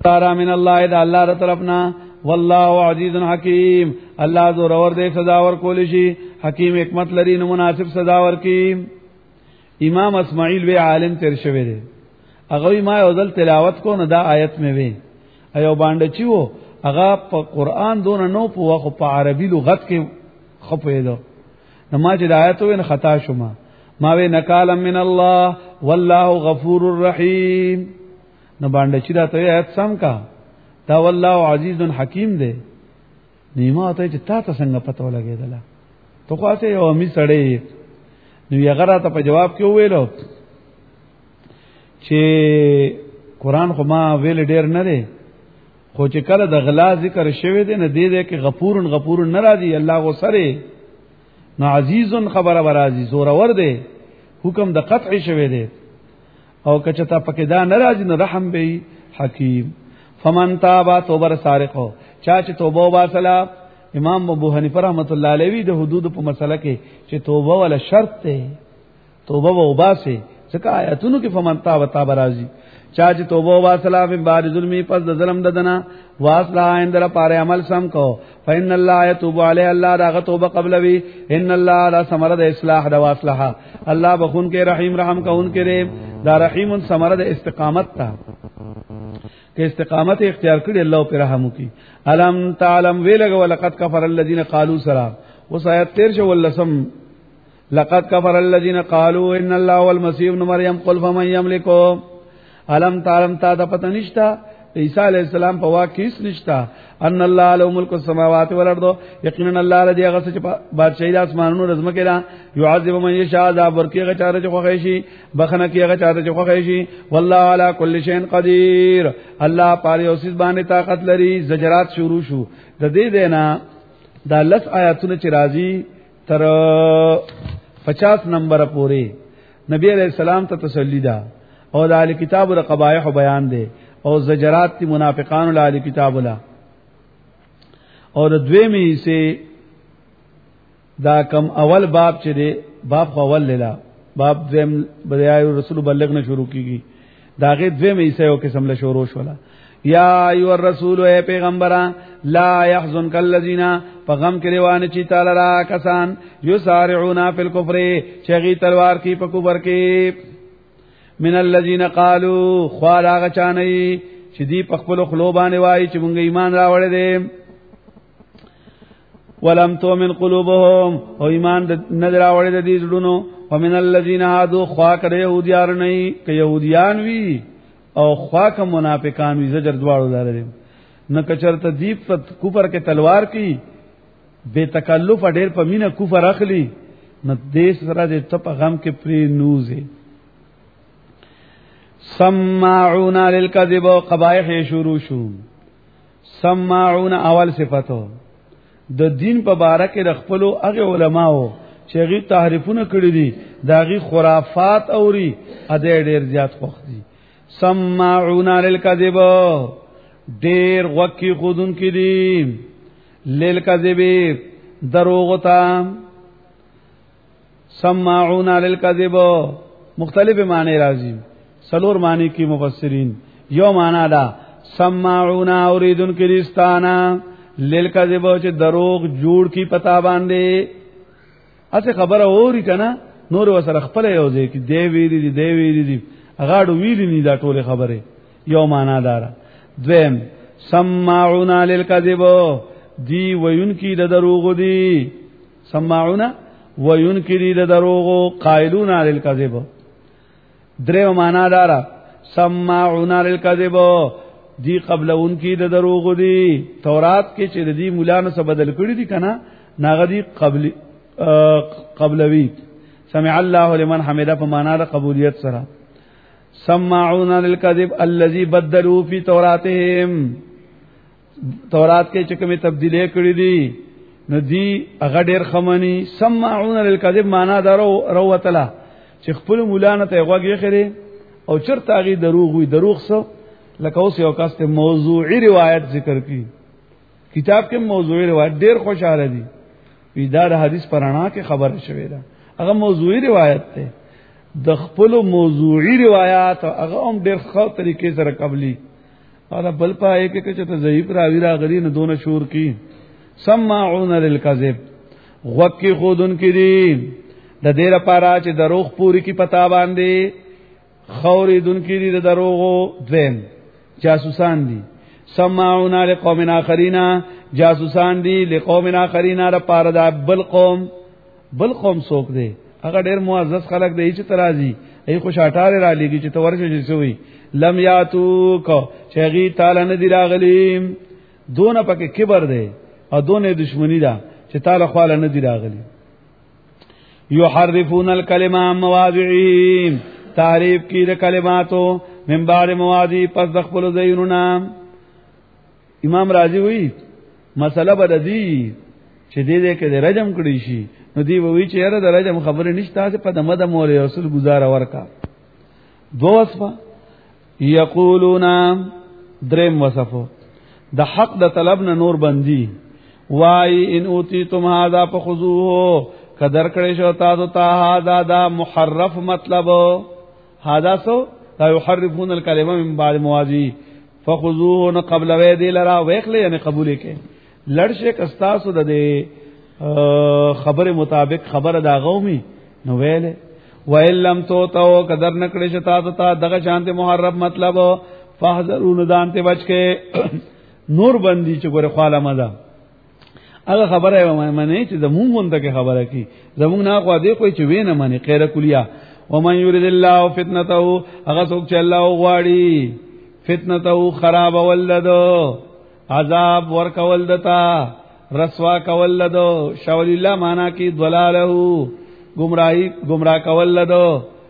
تارا من الله دا الله تعالی طرفنا والله عزیز حکیم الله زور اور دے سزا ور کول شي حکیم حکمت لري نو مناسب سزا ور کی. امام اسماعیل وی عالم تیر شوی دی هغه ما یو ځل تلاوت کو نه دا آیت مې وی ایو باندې چې وو هغه په قران دون نو په واخو په عربي لغت کې خپېدو نو ما چې د آیت وې نه خطا شوم ما وی نکال من الله والله غفور الرحیم نو باندې چې دا ته آیت سم کا دا والله عزیز حکیم دی نیمه ته چې تا ته څنګه پته ولګېدله تو خو ته یو می سړی نو یې غره ته په جواب کې ویلو چې قران خو ما ویل ډیر نه دی خو چې کله د غلا ذکر شوی دی نه دی کې غفور ناراضي الله غسره نو عزیز خبره بر عزیز اور ور دی حکم د قطع شوی دی او کچتا پکې دا ناراضي نو رحم به حکیم. فمن تاب توبر سارقو چا چې توبه واسلا امام ابو حنیفه رحمۃ اللہ علیہ د حدود په مسله کې چې توبه ولا شرط ده توبه و وباسه ځکه آیاتونو کې فمن تاب تاب راځي چا چې توبه واسلا من بعد ظلمي پس د ظلم ددنه واسلا اندر پاره عمل سم کو فإن الله يتوب علی الله دا توبه قبل وی ان الله لا ثمره د اصلاح د واصلحه الله بخون کې رحیم رحم کون کې دا رحیم ثمره د استقامت تا کہ استقامت اختیار کړي الله پر رحم وکي. الم تعلم ویلګ ولقد كفر الذين قالوا سلام وسایت 13 ولسم لقد كفر الذين قالوا ان الله هو المسيح ابن مريم قل فمن يملك الم تعلم تا د پته نشتا عیسی علیہ السلام په واقعیس نشتا ان الله له ملک السماوات والارض یقینا الله لدی هغه چې بادشاہی د اسمانونو رزم کړه يعذب من يشاء عذاب ورکی هغه چاره چې خوښی شي بخنه کی هغه چاره چې خوښی شي والله علی کل شیء قدیر الله پاره اوسې باندې طاقت لري. زجرات شروع شو د دې دینا دا لس آیاتونه چې راځي تر 50 نمبر پورې نبی علیہ السلام ته تسلی ده او د اهل کتاب او قبایح بیان ده او زجرات تی منافقان له اهل کتاب له اور دویمه سے دا کم اول باب چې دی باب خو اول لیلا باب دویم بدایي رسول بلغنه شروع کیږي دا غي دویمه سے یو قسم له شروع شولا یا ایو الرسول اے پیغمبران لا يحزنك الذين فغم کړي چې تعالی را کسان یسارعون فی الكفر چغی تلوار کی په کفر کې من الذين قالوا خواراغ چانئی چې دی په خپل خلو باندې وایي چې مونږ ایمان راوړل دي ولم تؤمن قلوبهم او ایمان نه راوړل دي زړونو ومن الذين هادو خوا کړه يهوديان نه ک يهوديان وی او خوا ک منافقان وی زجر دواړو دار نه کچرته دی په کفر کې تلوار کی بے تکلف ډېر په مینه کفر اخلي نه دې سره دې ته په غم کې پری نوزه سماعون للكذب قبائح شروع شو. سماعون اول صفاتو د دین په باره کې د خپل هغه علماو چې غي تحریفونه کړی دي داغي خرافات اوري اده ډیر زیات خوښ دي. سماعون للكذب ډیر وکی خودون کې دي للكذب دروغ تا سماعون للكذب مختلف معنی راځي سلور معنی کی مفسرین یو معنا دا سماعون اوریدن کریستانا للکذب چې دروغ جوړ کی پتا باندې اته خبره اوري کنه نور وسره خپل یو ځای کی دی ویری دی غاړو ویلی نه دا ټوله خبره یو معنا دار. دویم سماعون للکذب دی وین کی د دروغ دی سماعون وین کی د دروغ قائلون للکذب. دریو معنا دارا سماعون للكذب دی قبل ان کی د دروغ دی تورات کې چې دی مولانو څخه بدل کړی دي کنه ناغه دی قبلوی سمع الله لمن حمده په معنا د قبولیت سره. سماعون للكذب الذي بدلوا في توراتهم تورات کې چې کومه تبدیلی کړی دي نو دی هغه ډیر خمنی. سماعون للكذب معنا درو روتلا چې خپل مولانا ته غوږی خره او چرته غي دروغ وي دروغ سو لکه اوس یو کاسته موضوعي روایت ذکر کی کتاب کې موضوعي روایت ډیر خوشاله دي پیدا د حدیث پرانا کې خبر شوی دا هغه موضوعي روایت ته د خپل موضوعي روایت هغه هم ډیر ښه طریقې سره قبلي او بل پای کې چې ته ضعیف راوی راغلی نه دون شور کی سماعون للکذب غوکی خودن کی دی د دې لپاره چې دروغ پوری کی پتا باندې خوري دن کی دی د دروغو دویم جاسوسان دي سماعون لقوم اخرین جاسوسان دي لقوم اخرین لپاره د بل قوم څوک دی هغه ډیر معزز خلک دی چې ترازی ای خوشاټاره را لګي چې تورشه چې سوی لم یاتو کو چغی تعالی نه دی راغلی دونه پکې کبر دی او دونه دشمنی ده چې تعالی خواله نه دی راغلی یحرفون الکلمه عن مواضعه تعریف کی د کلماتو من بعد مواضع پس د خپل ځایونو امام رازی وی مسله بددی چې دې کې د رجم کړی شي نو دی وی چې یاره د رجم خبره نشته په دمه د مور رسول گزار ورکا دو وصفه یقولون درم وصفو د حق د طلب نه نور بندي وای ان اوتیتم هذا فخذوه قدر کړي شو تاسو ته هذا دا محرف مطلب هذا سو لا يحرفون الكلمه من بعد مواضعه فخذوه قبل ویدی لرا ویخله یعنی قبول کې لړشه کستاسو د خبر مطابق خبر دا غومي نو ویله وَإِلَّمْ تُوتَوْا قدر نکړې شتا ته دغه شانته محرف مطلب فاحذرون دانته بچ کې نور بندي چې ګوره خاله مزه هغه خبره معنی چې زمونږ مونږ ته خبره کی زمونږ نه خو دې کوئی چې وینه معنی خیره کلیه ومن يريد الله فتنته هغه څوک چې الله غواړي فتنته خراب ولدو عذاب ورکول دتا رسوا کول دو شاول الله معنا کی ضلاله گمراه کول دو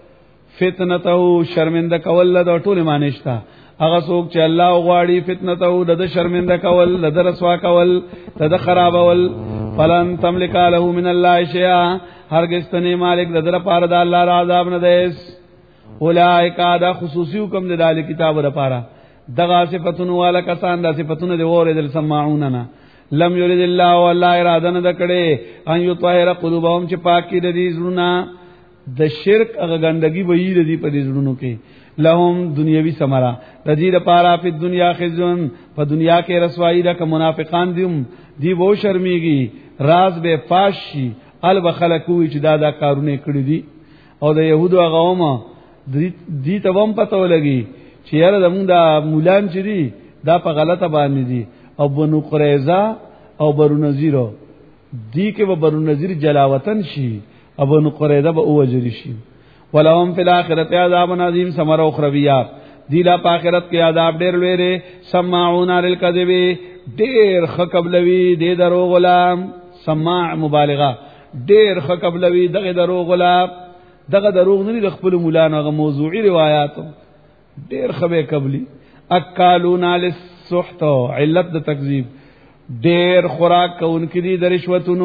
فتنته شرمنده کول دو ټول معنی شتا هغه څوک چې الله غواړي فتنته د شرمنده کول د رسوا کول د خراب ول فلن تملک له من الله شیئا هرگز تنه مالک د در پاره د الله را عذاب نه دیس اولئک دا خصوصي حکم د دال کتاب د پاره دغه صفاتونو والا کسان د صفاتونو د وره د سماعوننا لم یرید الله والله اراده نه کړي ان یطهر قلوبهم چې پاکي د دې زړونه د شرک هغه ګندګي وې د دې په دې زړونو کې لهم دنیوي ثمره د دې لپاره په دنیا خزون په دنیا کې رسوایی ده که منافقان دی وو شرمېږي راز به فاش شي البخلکوي چې دا کارونه کړی دي او د يهودو هغه دي ته هم پته ولګي چې یاره زمونږ د مولان چې دي دا په غلطه باندې دي او بنو قریظه او بنو نذیر دی کې به بنو نذیر جلاوطن شي او بنو قریظه به اوجری شي ولهم فی الاخرته عذاب عظیم ثمر اخرویات دی لا په آخرت کې عذاب ډیر لوی دی سماعون للکذب ډیر خقبلوی دی درو غلام سماع مبالغه ډیر خقبلوی دغه درو غلام دغه دروغ نه د خپل مولانا غو موضوعي روایت ډیر خبه قبلی اکالون للسحت علت د تکذیب ډیر خوراک کوونکې دي د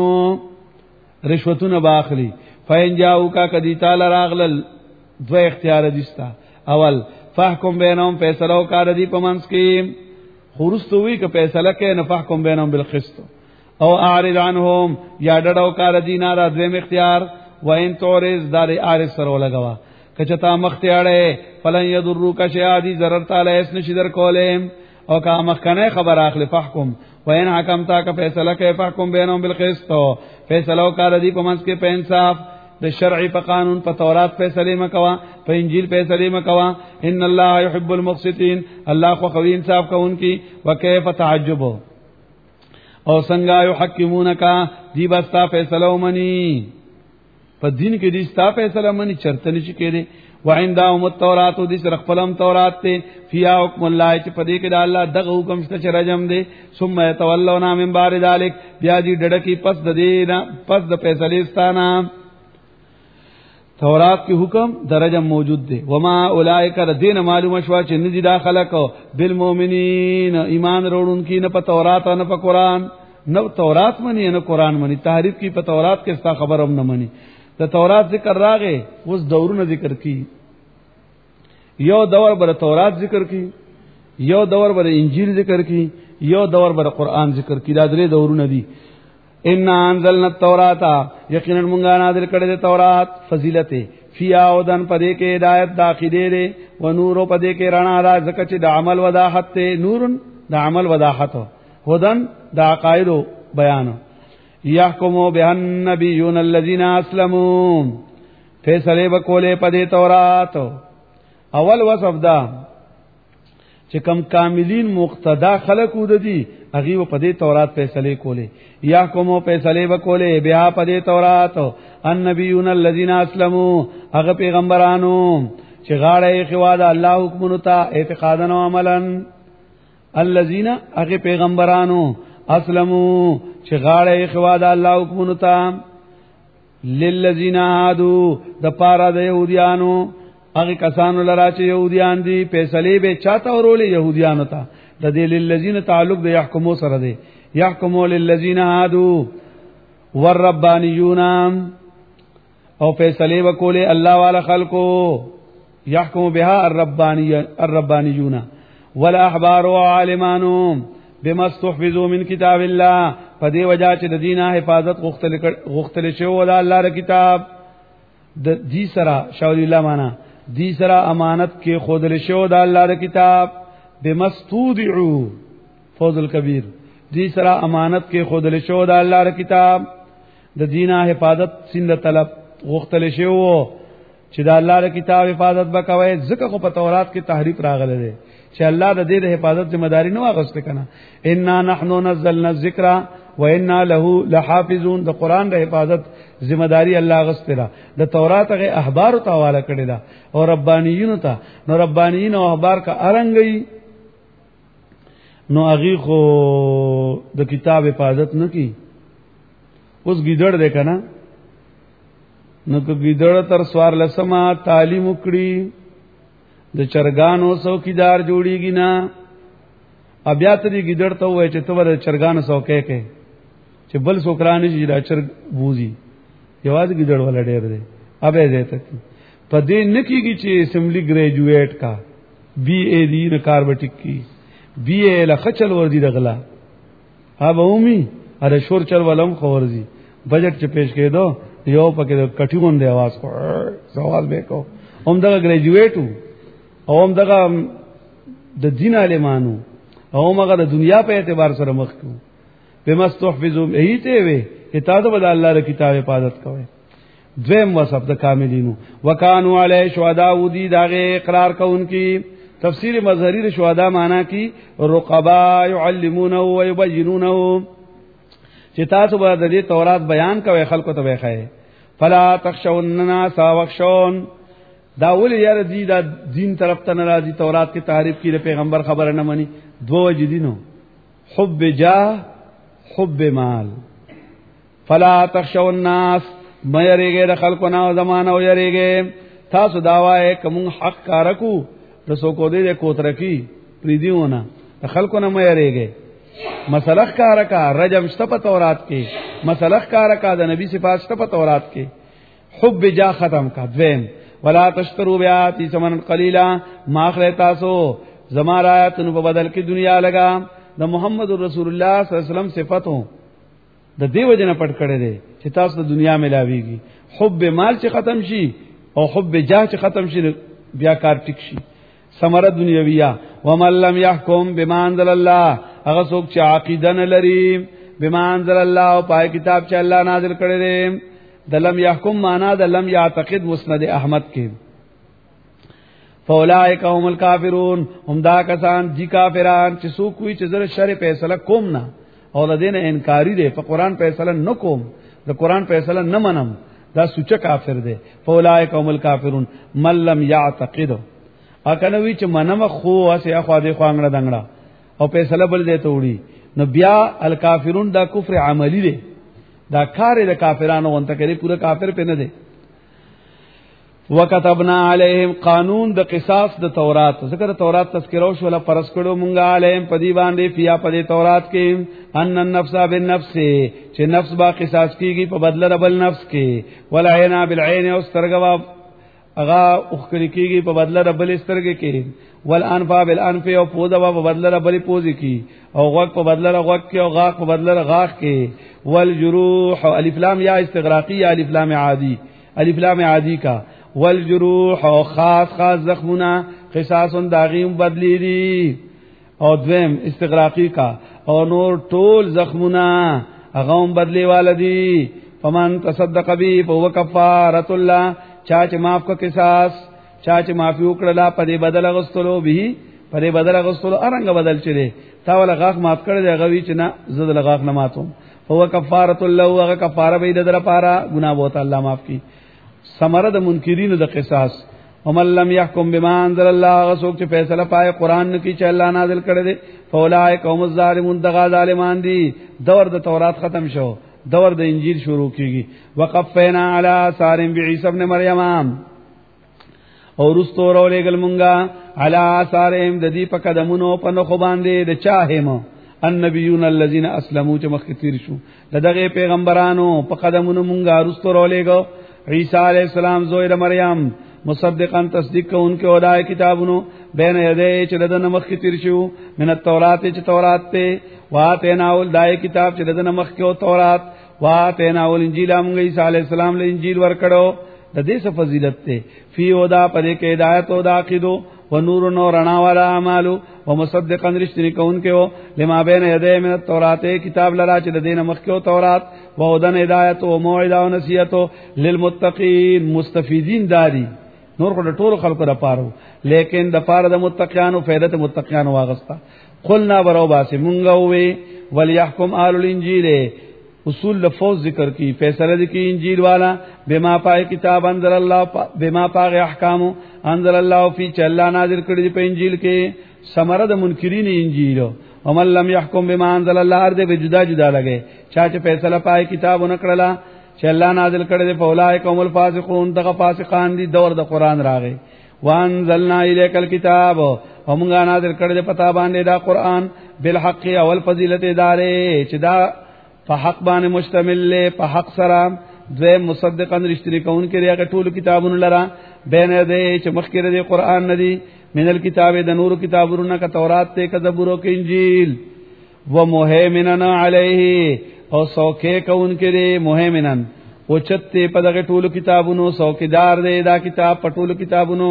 رشوتونو باخلی فین جاو کا کدی تعالی راغلل دو اختیار دستا اول فحکم بینهم فیصله وکړه دی پمنس کې خورستوي که فیصله کې نه فحکم بینهم بالقسط او اعرض عنهم یا ډډو کړه دی نه را دویم اختیار وین تورز دار اعرض سره لګوا کچتا مختیاړه فلن یضروک شیئا دی ضرر تعالی اس نشي در کولم او کا مخکنه خبر اخلي فحکم وین حکمتا کا فیصله کې فحکم بینهم بالقسط فیصله وکړه دی پمنس کې په انصاف د شرعي په قانون په تورات فیصله مکوا په انجیل فیصله مکوا ان الله يحب المقسطين الله خو خوي انصاف کوونکی وکيف تعجب او څنګه يحكمونك دی بستا فیصله ومني په دین کې دي ستا فیصله مني چرته نشي کېده وعندهم التوراۃ دي سره خپلم تورات ته فيها حکم الله چې په دې کې د الله دغه حکم شته چې رجم دي ثم يتولون من بعد ذلك بیا دي ډډکی پس د دې پس د فیصله ستانه تورات کی حکم درجم موجود دی وما اولائک الذین معلوم شوا چې ندی داخله کو بالمؤمنین ایمان وروړونکي نه په تورات نه په قران نه تورات منی نه قران منی تحریف کی په تورات کې ستا خبر هم نه منی د تورات ذکر راغې اوس دورونه ذکر کی یو دور بر تورات ذکر کی یو دور بر انجیل ذکر کی یو دور بر قران ذکر کی دا درې دورونه دي ان انزلنا التوراۃ یقینا مونږه نازل کړل د تورات فضیلت فیا ودن پدې کې ہدایت داخلي ده و نور پدې کې رڼا را زکه چې د عمل وضاحت ته نورن د عمل وضاحت هدن د عقاید بیان یحکمو به النبیون الذین اسلموا فیصله وکوله پدې تورات اول وصف دا چې کم کاملین مقتدا خلق ودی هغه په دې تورات فیصله کوله یحکمو فیصله وکوله بیا په دې تورات النبیون الذین اسلموا هغه پیغمبرانو چې غاړه خواده الله حکمونو ته اعتقادا او عملا الذین هغه پیغمبرانو اسلموا چې غاړه خواده الله حکمونو ته للذین هادو د پارا د يهوديانو هغه کسانو لرا چې يهوديان دي فیصله به چاته ورولې يهوديانو ته د دې للذین تعلق د يحکمو سره دی يحکمو للذین هادو والربانیون او فیصله وکوله الله والا خلقو يحكم بها الربانيون والاحبار وعالمانو بما استحفظوا من كتاب الله فدې وجہ چې د دینه حفاظت غختل شو د الله ر کتاب د دې سره شاول الله معنا دې سره امانت کې خودل شو د الله ر کتاب بمستودعوا فوز الكبير دې سره امانت کې خودل شو د الله ر کتاب د دینه حفاظت سند طلب غختل شو چې د الله ر کتاب حفاظت وکوي ځکه خو په تورات کې تحریف راغله ده چې الله د دې د حفاظت ذمہ داری نه واغسته کنه ان نحن نزلنا الذکر وانا له لحافظون د قران د حفاظت ذمہ داری الله غسته د تورات غي احبار ته حواله کړی دا او ربانیین ته نو ربانیین او احبار کا ارنګي نو اغي خو د کتاب حفاظت نه کی اوس گیدړ ده کنه نو کو گیدړ تر سوار لسما تعلیم وکړي د چرګانو څوکیدار جوړیږي نه بیا ته دې گیدړ ته وای چې ته ور چرګانو څوکې کې چې بل څوکرانه چې دا چرګ بوزي یواز گیدړ ولا ډېر دی ابه دې ته په دې نکیږي چې اسمبلی ګریجویټ کا بی اے دی نه کاربټیک کی بی اے لخچل ور دي دغلا اب اومي اره شور چل ولم خورزي بجټ چې پیش کېدو یو پکې کټیون دی आवाज کو سوال به کو هم دا ګریجویټو او هم دغه د دین عالمانو او مګه د دنیا په اعتبار سره مخ کو بمستحفظو ایته وي کتاب د الله ر کتاب حفاظت کوي دویم وصف د کاملینو وکانو علی شهدا ودی داغه اقرار کوونکی تفسیر مظهری د شهدا معنا کی رقبا يعلمونه ويبينونه چې تاسو به د دې تورات بیان کوي خلکو ته وایي فلا تخشون الناس واخشون دا ولې یار دي دا دین طرف ته ناراضي تورات کې تعریف کړي پیغمبر خبره نه مانی دوه جدينو حب جاه حب مال فلا تخشوا الناس مې ریګه د خلکو نه زمانہ او یریګه تاسو دا وایي کوم حق کارکو د سو کو دې کوتر کی پریدیونه د خلکو نه مې ریګه مسلخ کارکا رجم شته په تورات کې مسلخ کارکا د نبی صفات شته په تورات کې حب جاه ختم کا دویم ولا تشتروا بیاتی ثمنا قلیلا ما اخره تاسو زما آیاتونو په بدل کې دنیا لگا د محمد رسول الله صلی الله علیه وسلم صفاتو د دیو جن پټ کړي دي چې تاسو د دنیا ملاويږي حب مال چې ختم شي او حب جاه چې ختم شي بیا کار ټیک شي ثمره دنیویہ ومن لم يحكم بما انزل الله هغه څوک چې عقیده نه لري بما انزل الله او پای کتاب چې الله نازل کړي دي د لم يحكم معنا د لم يعتقد مسند احمد کې فاولائک هم الکافرون هم دا کسان دي کافران چې څوک وي چې زره شر فیصله کوم نه او د دین انکاری دي په قران فیصله نه کوم د قران فیصله نه منم دا سوچ کافر دي فاولائک هم الکافرون من لم يعتقد اکنه وی چې منم خو اسه خو دې خوانګړه دنګړه او فیصله بل دې ته وړي نو بیا الکافرون دا کفر عملی دي دا کار د کافرانو وانته کوي پورا کافر په نه دي وکتبنا علیهم قانون د قصاص د تورات ذکر تورات تذکرو شو ولا پرس کړو مونږه علیهم پدی باندې فیا پدی تورات کې ان النفس بالنفس چې نفس با قصاص کیږي په بدله د بل نفس کې ولا عینا بالعین او سترګوا اغا اخکری کیږي په بدله ربل سترګې کې والانفا بالانف او پوزا په بدله ربل پوزي کې او غوږ په بدله غوږ کې او غاښ په بدله غاښ کې والجروح الف لام یا استغراقی یا الف لام عادی الف لام عادی کا والجروح او خاص زخمونه قصاص داغیم بدلی دي او دویم استغراقی کا او نور ټول زخمونه هغه بدلی والدي فمن تصدق به فهو کفاره الله چا چې معاف کو قصاص چا چې معافي وکړه په دې بدل غستلو به په دې بدل غستلو ارنګ بدل چره تا ول غاښ معاف کړی دی غوي چې نه زد لغاښ نه ماتوم فهو کفاره الله هغه کفاره به دې در پاره ګناه بوت الله معاف کی ثمره د منکرین د قصاص ومن لم يحكم بما انزل الله غسوک چې فیصله پای قران کې چې الله نازل کړی دی فاولئک هم الظالمون دغه ظالمان دي دور د تورات ختم شو دور د انجیل شروع کیږي وقفینا علی آثار بعیسی ابن مریم او رستو رولېګل مونږه علی آثارهم د دې په قدمونو په نخو باندې د چاهم النبیون الذين اسلموا چې مخکې تیر شو دغه پیغمبرانو په قدمونو مونږه رستو رولېګو عیسی علی السلام زوی د مریم مصدقاً تصدیق کوونکې ودای کتابونو بین یدی چې دنه مخکې تیر شو من التورات چې تورات ته واتیناول دای کتاب چې دنه مخکې او تورات واتیناول انجیل موږ عیسی علی السلام له انجیل ورکړو د دې څه فضیلت ته فی ودا پدې کې ہدایت او عقیدو و نور نور رڼا والا اعمالو ومصدقاً رشتنی کوونکې او لما بین یدی من التورات کتاب لرا چې دنه مخکې او تورات و هدن هدایت او موعظه او نصیحت للمتقین مستفیدین داری نور کو ټول خلکو لپاره لیکن د پاره د متقینانو فائدت متقینانو واغستا قلنا برو باسه مونږ وې وليحكم آل الانجیل اصول لفظ ذکر کی فیصله دي کی انجیل والا بما پای کتاب انزل الله بما پاغ احکام انزل الله فی چلا نازل کړي په انجیل کې ثمره د منکرین انجیل ومن لم يحكم بما انزل الله ارده به جدا جدا لګي چا چې فیصله پای کتاب ونکړلا چې الله نازل کړي په اولای قوم الفاسقون دغه فاسقان دي دور د قران راغی وانزلنا الیک الكتاب ومغه نازل کړي پتا باندې دا قران بالحق اول فضیلت ادارې چې دا په حق باندې مشتمل له په حق سره دوی مصدقاً رښتینی کون کې راغ ټول کتابونو لرا بین دې چې مخکره دې قران ندي من الكتاب د نور کتابونو کا تورات ته کا زبور او انجیل ومهیمنن علیه او سوکه کون کې مهیمنن او چته په دغه ټول کتابونو سوکیدار دې دا کتاب په ټول کتابونو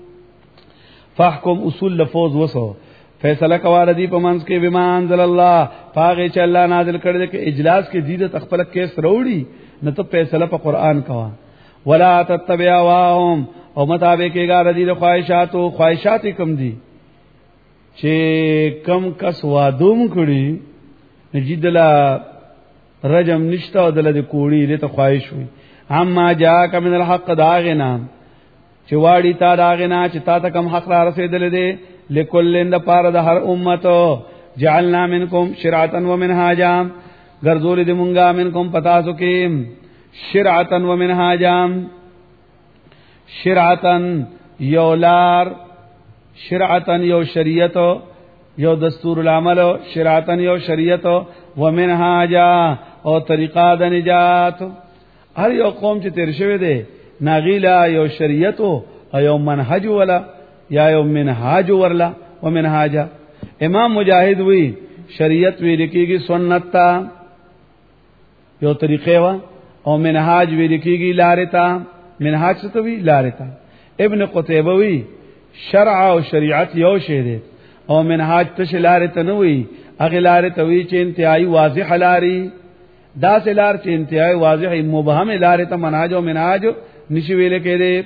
فحکم اصول لفظ وسو فیصله کوار دی په منځ کې بما انزل الله پاغه چې الله نازل کړی دی کې اجلاس کې دې تخپل کیس وروړي نه ته فیصله په قران کوا ولا تتبع واهم او مطابق کې غار دي خواہشات کم دي چې کم کس وادوم کړي نجدلا رجم نشتا او دل د کوړی له خواہش وي اما جاءک من الحق داغنا چې واړی تا داغنا چې تا ته کم حق را رسیدل دي لکلن د پاره د هر امته جعلنا منکم شرعتا ومنهاجا غرذول دې مونږه منکم پتا سو کې شرعتا ومنهاجا شرعتا یولار شرعتا یو شریعت یو دستور العمل شرعتا یو شریعت ومنهاجا او طریقه د نجات هر یو قوم چې تیر شوی دی ناغیلا یو شریعت او یو منهج ولا یا یو منهاج ورلا ومنهاجا امام مجاهد وی شریعت وی لیکيږي سنت تا یو طریقې وا او منهاج وی لیکيږي لارې تا منهاج څه وی لارې تا ابن قتيبه وی شرع او شریعت یو شی دی او منهاج ته لارې ته نه وی اغه لارې ته وی چې انتهایی واضح لارې دا سه لار چې انتهایی واضح مبهم لارې ته منهاج او منهاج نشي ویل کېده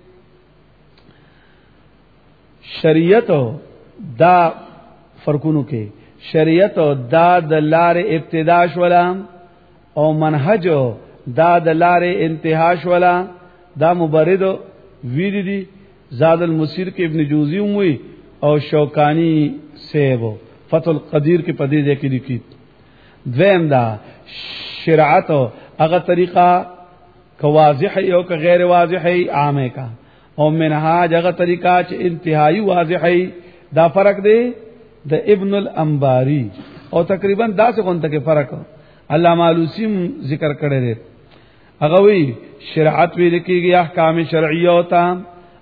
شریعت دا فرقونو کې شریعت دا د لارې ابتدا شولا او منهج دا د لارې انتها شولا دا مبرد ویری دي زاد المسیر کې ابن جوزی وی او شوکانی سیب فتح القدیر کې پدې ده کې لیکي دویم دا شریعت هغه طریقہ کو واضح او که غیر واضح عامه کا او منهاج هغه طریقہ چې انتهایی واضح دا فرق دی د ابن الانباری او تقریبا دا څه غونته کې فرق علامه علوسی ذکر کړی دی هغه وی شریعت وی لیکيږي احکام شرعیه او تا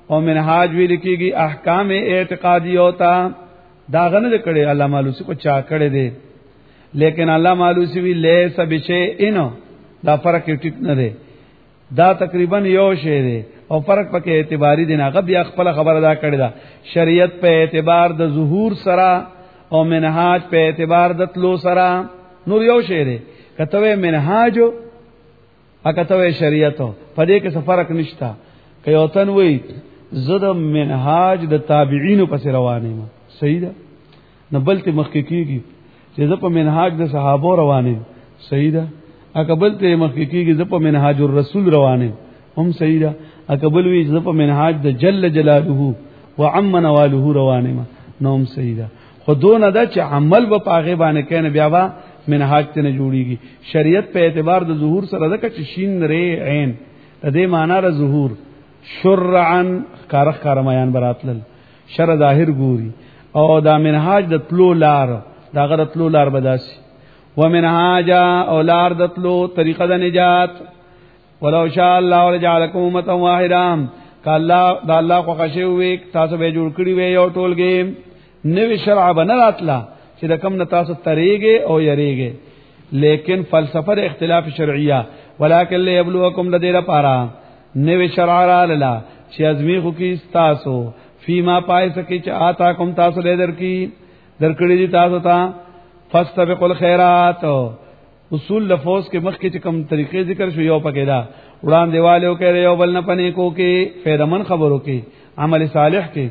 او منهاج ویل کیږي احکام اعتقادیو تا دا غنه کړي علامه علوسی کو چا کړي دي لیکن علامه علوسی وی لیس بشیء دا فرق ټیک نه دی دا تقریبا یو شی دی او فرق پکې اعتباری دی نه غو بیا خپل خبره دا کړی دا شریعت په اعتبار د ظهور سره او منهاج په اعتبار د تلو سره نور یو شی دی کته منهاج او کته شریعت په دې کې څه فرق نشتا کيوتن وی زد منهاج د تابعین پس روانه ما صحیح ده نه بلته محققیږي چې په منهاج د صحابه روانه صحیح ده اقبل ته محققیږي ز په منهاج الرسول روانه هم صحیح ده اقبل وی ز په منهاج د جل جلاله وعم نواله روانه ما نوم صحیح ده خودونه دا چې عمل په پاغه باندې کینه بیا وا منهاج ته نه جوړیږي شریعت په اعتبار د ظهور سره د کچ شین ری عین د دې معنا را ظهور شرعا کارخ کارمایان براتل شر ظاهر ګوري او دا منهاج د تلو لار دا غره تلو لار بداسي ومنهاج او لار د تلو طریقه د نجات ولو شاء الله ولجعلكم امه واحده کله دا الله خو خشوي تاسو به جوړ کړی وي یو ټولګي نوې شرع بنراتلا چې د کم نه تاسو تریږي او یریږي لیکن فلسفه د اختلاف شرعیه ولکن ليبلوکم لدیره پارا نوې شرع را لاله چې ازمیخو کې تاسو فيما پای سکی چې آتا کوم تاسو له درکړي دي تاسو ته فاستبقوا الخيرات اصول لفظ کې مخ کې کوم طریقې ذکر شو یو پکې دا وړاندې والو کې یو بل نه پني کو کې فیدمن خبرو کې عمل صالح کې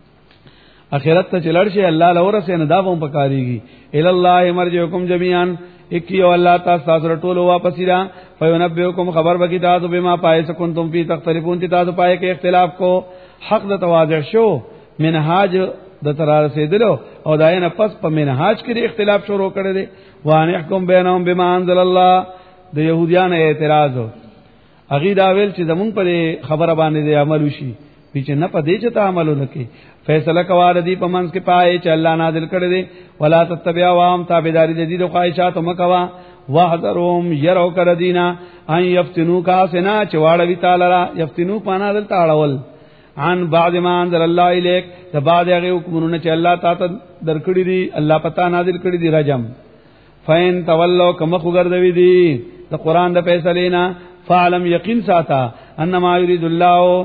اخرت ته چلړ شي الله لور سه نه دا ووم پکاريږي ال الله مرجعكم جميعا اکیو الله تاسو ټول واپس را فینبئکم خبر بکی تاسو بما پای سکنتم فی تختلفون تاسو پای کې اختلاف کو حق د تواضع شو منهاج د ترار رسیدلو او داینه پس په منهاج کې اختلاف شروع کړی دی وان يحكم بينهم بما انزل الله د يهوديان اعتراض اغي دا ویل چې زمون په خبره باندې د عمل وشي چې نه په دې چې ته عمل وکړي فیصله کوار دی په منځ کې پای چې الله نازل کړی دی ولا تتبعوا وام تابعداري د دې د خواهشات مکوا واحذرهم يروا کر دینا ان يفتنوا کا سنا چواړوي تعالی را يفتنوا پانا دل تاړول عن بعد ما انزل الله الیک د بعد هغه حکمونه چې الله تعالی درکړي دي الله پتا نازل کړی دي رجم فین تولوا کما خغردوی دي د قران د فیصلینا فعلم یقین ساته انما یرید الله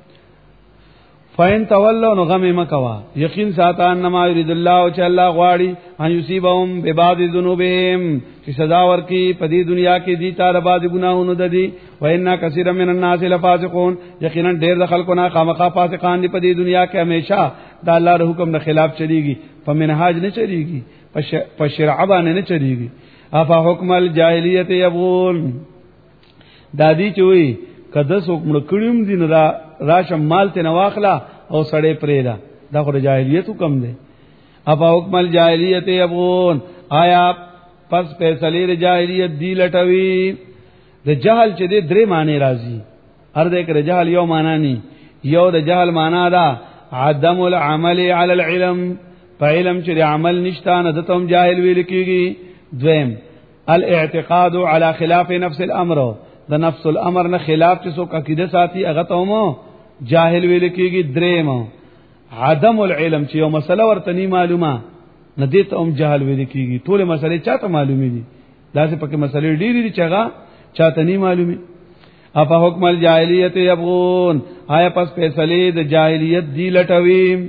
فین تولوا نو غم مکوا یقین ساته انما یرید الله چې الله غواړي ان یصيبهم ببعض ذنوبهم چې سزا ورکي په دې دنیا کې دي تر بعد ګناهونو د دي وإنا كثيرا من الناس لفاسقون یقینا ډېر د خلکو نه خامخا فاسقان دي په دې دنیا کې همیشه د الله د حکم نه خلاف چلیږي په منهاج نه چلیږي په شرع باندې نه چلیږي افا حکم الجاهلیت یبغون دادی چوي کده څوک مړ کړیوم دین را راشم مال ته نواخلا او سړې پرېدا دا خو د جاهلیت حکم دی افا حکم الجاهلیت یبغون آیا پس فیصله د جاهلیت دی لټوي د جهل چې د درې معنی راځي ارده کې جهل یو معنا نه یو د جهل معنا دا عدم العمل على العلم په علم چې عمل نشته نه د تم جاهل ویل کیږي دویم الاعتقاد على خلاف نفس الامر د نفس الامر نه خلاف چې څوک عقیده ساتي هغه ته مو جاهل ویل کیږي دریم عدم العلم چې یو مسله ورته نه معلومه نه دي ته هم جهل ویل کیږي ټول مسلې چاته معلومې دي داسې پکې مسلې ډېرې دي چې هغه چاته نه معلومه اپا حکم الجاهلیت یبغون آیا پس فیصله د جاهلیت دی لټوي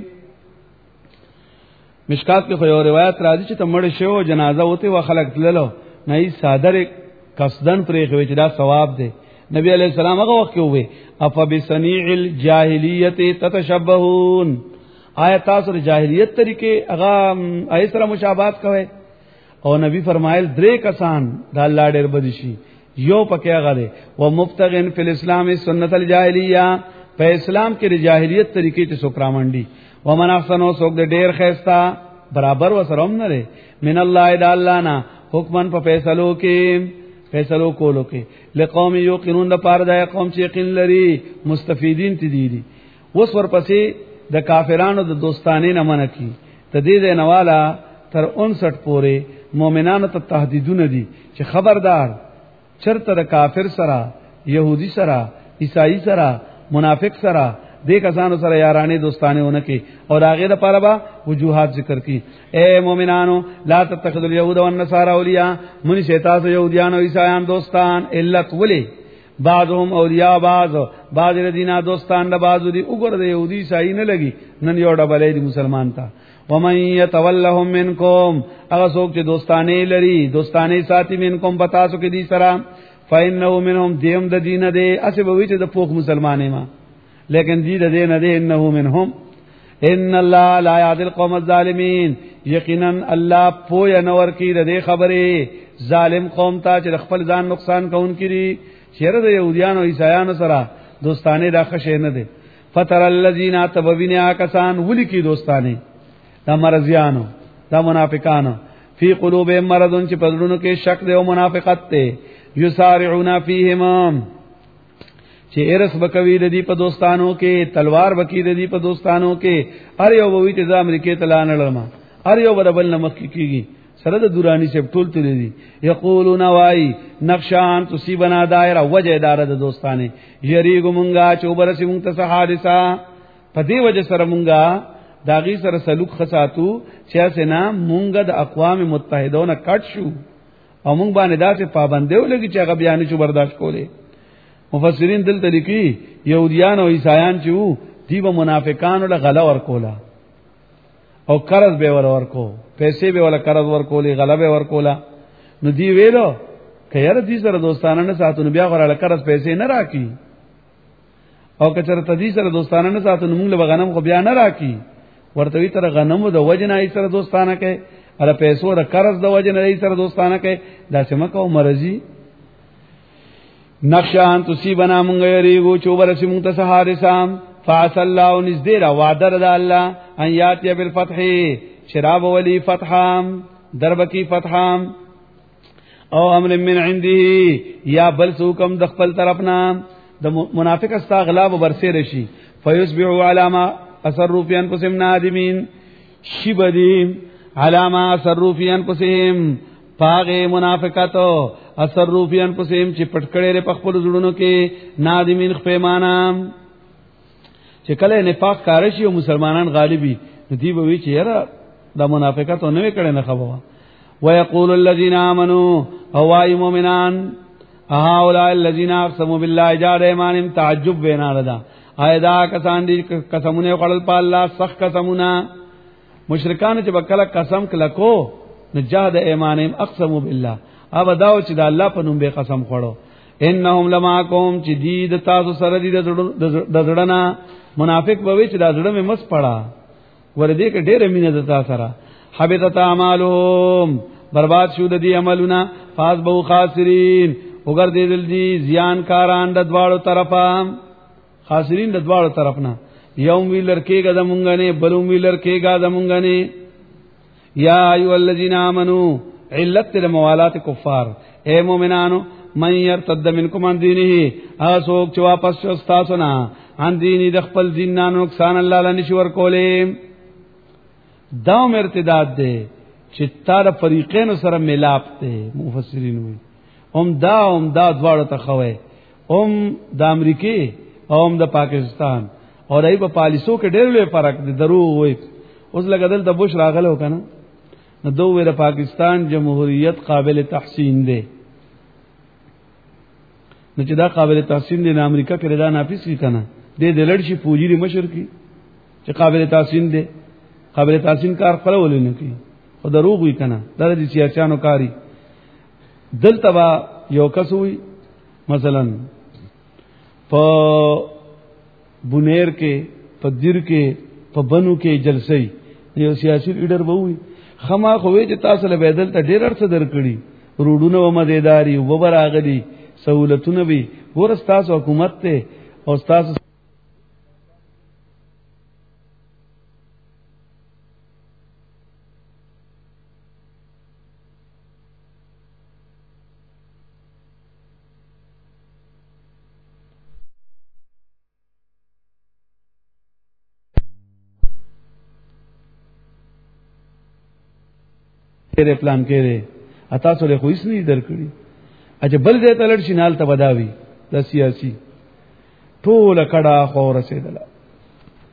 مشکات کې خو یو روایت راځي چې تمړ شو جنازه وته و خلق تللو نه صادر قصدن پرې خوي چې دا ثواب دی نبی علیہ السلام هغه وخت کې وې اپا بسنیع الجاهلیت تتشبهون آیا تاسو د جاهلیت طریقې هغه ایسره مشابهت کوي او نبی فرمایل درې کسان دا الله ډېر بدشي یو پکې هغه دی و مبتغن فی الاسلام سنت الجاهلیه په اسلام کې د جاهلیت طریقې ته سوکرامنډي و من احسنو سوک د ډېر خيستا برابر وسروم نه لري من الله د الله نه حکمن په فیصلو کولو کې لقوم یوقنون د پاره د قوم چې یقین لري مستفیدین تدیدي وس ورپسې د کافرانو د دوستانه نه منکی تدید نوالا تر 59 پورې مؤمنانو ته تهدیدونه دي چې خبردار چرته د کافر سره يهودي سره عیسائی سره منافق سره دې کسانو سره یارانه دوستانه ونکي او هغه د پاره با وجوهات ذکر کی اے مؤمنانو لا تتخذوا اليهود والنصارى اولیاء من شیطان یهودیان او عیسایان دوستان علت ولی بعضهم اولیاء بعض الذين دوستان د بعضو دي وګوره د يهودي عیسائی نه لګي نن یو ډبلې دي مسلمان ته ومن يتولهم منكم هغه څوک چې دوستانه لري دوستانه ساتي منکم پتا سو کې دي سره فإنه منهم دیم د دین ده اسه به وی چې د پوک مسلمانې ما لیکن دې د دین ده انه منهم ان الله لا يهدي القوم الظالمين یقینا الله پوی نور کی د خبره ظالم قوم ته چې خپل ځان نقصان کوونکي چیرې د يهوديان او عیسایانو سره دوستانه راخښ نه ده فتر الذين تبوینه کسان ولکی دوستانه دا مرضیانو دا منافقانو فی قلوبهم مرض چې پزړونو کې شک دی او منافقت ته یسارعون فیهم چې ارس بکوی د دې په دوستانو کې تلوار بکی د دې په دوستانو کې ار یو وی ته د امریکای تلان لړما ار یو بدبل نمک کیږي سره د دورانی سے ټول تل دي یقولون وای نقشان تصيبنا دایره وجه اداره د دوستانه یریګ مونږه چوبرسی مونږ ته حادثه په دې وجه سره مونږه داغي سره سلوک خصاتو چې اسنه مونږ د اقوام متحدون کټ شو او مونږ باندې داسې پابندیو لګی چې هغه بیان شو برداشت کولې مفسرین دلته لیکي يهوديان او عیسایان چې وو دی به منافقانو له غلا ورکولا او قرض به ورکو پیسې به ولا قرض ورکولې غلبه ورکولا نو دی ویلو کير دي سره دوستانه نه ساتو بیا غره قرض پیسې نه راکی او کچره تدې سره دوستانه نه ساتو موږ له غنم خو بیا نه راکی ورته وی تر غنمو د وجنه ای سره دوستانه کې اره پیسو د قرض د وجنه ای سره دوستانه کې دا سمکو مرزي نقشان تصيبنا مونږ یریګو چوبرسی مونږ ته حادثام فعس الله نذیر وعده د الله ان یاتی بالفتح شراب ولی فتحام دربکی فتحام او امر من عنده یا بل سوکم د خپل طرفنا د منافق استغلاب ورسه رشي فیصبحوا علامه اثروا في انفسهم نادمين شبدیم علامه اثروا في انفسهم پاغه منافقت اثروا في انفسهم چې پټکړې په خپل زړونو کې نادمین خپېمانه چې کله نفاق کار شي او مسلمانان غالبي دی به وی چې یاره د منافقت نه وکړي نه خبره ويقول الذين امنوا او اي مؤمنان هؤلاء الذين اقسموا بالله جاد ایمانهم تعجب بنا ردا ایدا کسان دي قسمونه خړل په الله سخت قسمونه مشرکان چې بکله قسم کلکو نجاد ایمانهم اقسموا بالله اب داو چې د الله په نوم به قسم خړو انهم لماکم چې دي د تاسو سره دي د زړه منافق به وي چې د زړه مې مس پړه ور دې کې ډېر مینه د تاسو سره حبطت اعمالهم برباد شو د دې عملونه فاز بو خاسرین وګرځیدل دي زیان کاران د دواړو طرفه خاسرین د دواړو طرف نه یوم ویلر کېګه د مونږ نه بلوم ویلر کېګه د مونږ نه یا ایو الذین آمنو علت موالات کفار اے مومنانو من يرتد منکم عن دینه اسوک چې واپس شو تاسو نه عن دیني د خپل دین نه نقصان الله لنشور کولې دا مرتداد دی چې تار فریقین سره ملاپ دی مفسرین وي هم دا دواړه ته خوي هم د امریکای او هم د پاکستان او دای په پالیسو کې ډېر لوی فرق دی دروغ وي اوس لګدل د بوش راغلو کنه نو دوه د پاکستان جمهوریت قابل تحسین دی نو چې دا قابل تحسین دی د امریکا کې دا نافذ کی کنه د لړشي پوجي مشر کی چې قابل تحسین دی قابل تحسین کار خپلول نه کی خو دروغ وي کنه دا د سیاسيانو کاری دلته با یو کس وي مثلا په بونیر کې په دیر کې په بنو کې جلسې یو سیاسي لیډر ووي خما خوې چې تاسو له بدل ته ډېر ارڅ درکړي روډونه و مدیداری و براغلي سہولتونه وي ګور تاسو حکومت ته او تاسو پلان کړي اته سره خو هیڅ نه درکړي اجه بل دې تلل شینال ته بداوي د سیاسي ټول کډا خو رسیدله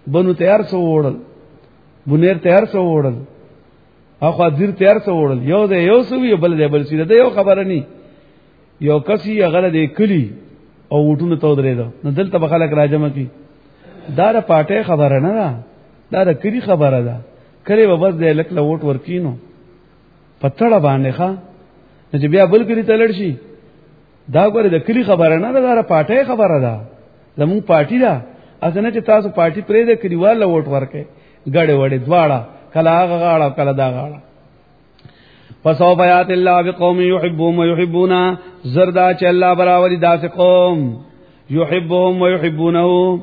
بنو تیار سو وړل بنیر تیار سو وړل اخو ځیر تیار سو وړل یو د یو سو یو بل د بل سي د یو خبره ني یو کسي غل د کلی او وټونو تو درېدو نو دلته بخلک راجمه کی دا د پاټه خبره نه ده دا د کلی خبره ده کله به بس د لک لوټ ورکینو پتړه باندې ښا چې بیا بل کلی تلړ شي دا ګوره د کلی خبره نه ده دا پاټه خبره ده زمون پارٹی دا اسنه چې تاسو پارٹی پرې د کلیوال ووټ ورکې غړې وړې دواړه کله هغه غاړه کله دا غاړه فسو بیات الله بقوم يحبهم ويحبونا زردا چې الله براوري داس قوم يحبهم ويحبونه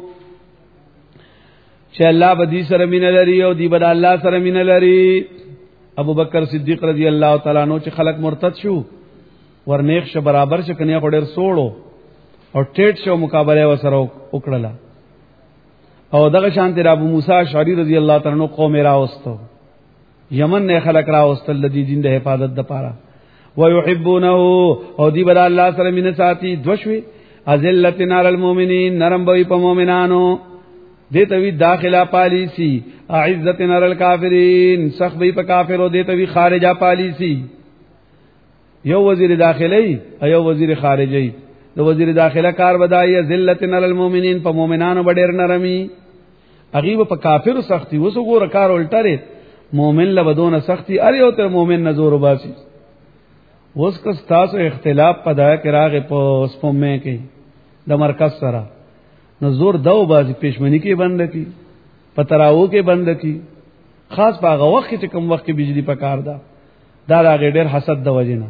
چې الله بدی سره مين لري او دی بد الله سره مين لري ابو بکر صدیق رضی الله تعالی عنہ چې خلق مرتد شو ورنیخ ش برابر ش کنیا خډر سوړو او ټیټ شو مقابله وسره وکړه او دغه شانت ابو موسی اشعری رضی الله تعالی عنہ قوم راوستو یمن نه خلق راوستل د دین د حفاظت د پاره ويحبونه او دی بر الله سره مینه ساتي دوشوي ازلتن علی المؤمنین نرم بوي په مؤمنانو دته وی داخله پالیسی اعزتن علی الکافرین سخت بوي په کافرو دته وی خارجه پالیسی یو وزیر داخلي ایو وزیر خارجي د وزیر داخله کار بدایي ذلتن علی المؤمنین په مؤمنانو ډېر نرمي غیب په کافر سختی وسو ګور کار الټره مومن لبدون سختی اره او تر مومن نزور وباسي وس کس تاسو اختلاف پدایا کراغه په سپمه کې د مرکز سره نزور دو بازي پښمنی کې بند کی پتراو کې بند کی خاص باغه وخت چې کوم وخت کې بجلی پکار دا راغه ډېر حسد د وجنه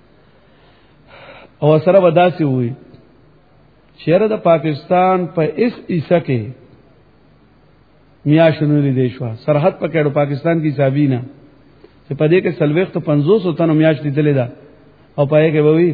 او سره وداسي وي شهر د پاکستان په اس عیسا کې میا شنو لري شو سرحد پکړو پاکستان کی صابینا چې پدې کې سلويخ ته 500 تنو میاش لیدلې ده او پای کې ووي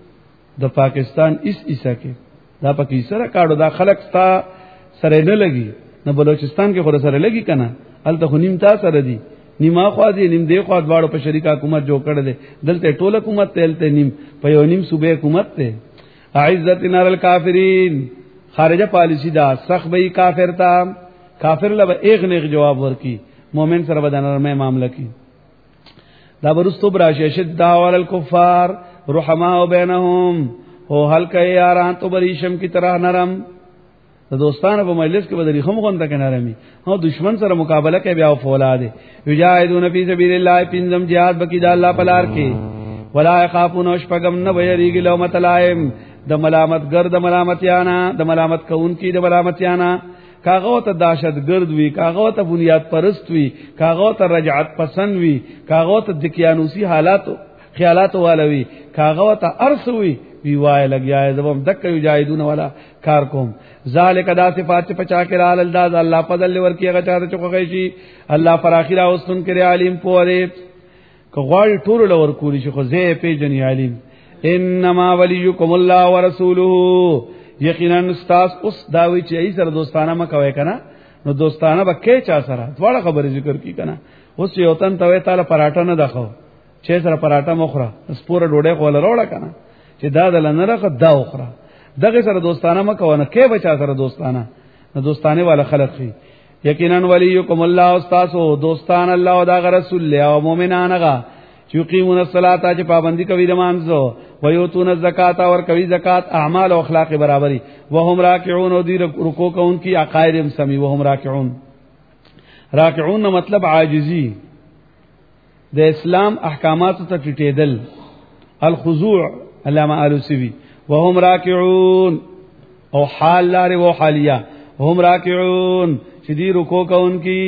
د پاکستان اس عیسا کې دا پکې سره کاړو دا خلک تا سره نه لګي نه بلوچستان کې خور سره لګي کنه الته خو نیم تا سره دي نیمه خو دي نیم دی خو دواړو په شریک حکومت جوړ کړل دي دلته ټول حکومت تلته نیم په یو نیم صوبې حکومت ته اعزتن علی الکافرین خارجه پالیسی دا سخت به کافر تا کافر لبا ایک نیک جواب ورکی مومن سره بدنرمه معاملہ کی دا برستو براشی شدہ علی الکفار رحماء بینهم هو حلقه یاران تو بریشم کی طرح نرم دا دوستان په مجلس کې بدلی خم غونډه کې نرمي هو دشمن سره مقابله کوي بیا فولاد یجاهدون فی سبیل الله پنځم jihad بکی دا الله پلار کې ولا يخافون اشفقم نه ویریږي لومت لائم د ملامت ګر د ملامتیانا د ملامت کون کی د ملامتیانا کاغو ته داشت گرد وی کاغو ته بنیاد پرست وی کاغو ته رجعت پسند وی کاغو ته دکیانوسی حالات خیالات والوی کاغو ته ارس وی وی وای لګیا زبم دک یجاهدون والا کار کوم ذالک دا صفات پچا کې رال انداز الله فضل ورکی هغه چا ته کوی شي الله فراخیرا اوسن کړي عالم پوره کغوال ټول لور کولی شي خو زه پیجن عالم انما ولیکم الله ورسوله یقینا استاس اوس داوی چې ای سره دوستانه مکوي کنه نو دوستانه به کې چا سره دواړه خبرې ذکر کی کنه اوس یو تن ته تعالی پراټه نه دخو چې سره پراټه مخره سپوره ډوډۍ خو لروړه کنه چې دا دل نه راخه دا اخره دغه سره دوستانه مکونه کې بچا سره دوستانه نو دوستانه والا خلق شي یقینا ولیکم الله استاسو دوستان الله او دا رسول الله او مؤمنانغه یقیمون الصلاة چې پابندی کوي د مانځو ويؤتون الزکات اور کوي زکات اعمال او اخلاق برابرۍ وهم راکعون او دی رکوع کوونکی عقائد سمی وهم راکعون راکعون نو مطلب عاجزی د اسلام احکامات ته ټټېدل الخضوع علامه الوسوی وهم راکعون او حال لري و حالیه وهم راکعون چې دی رکوع کوونکی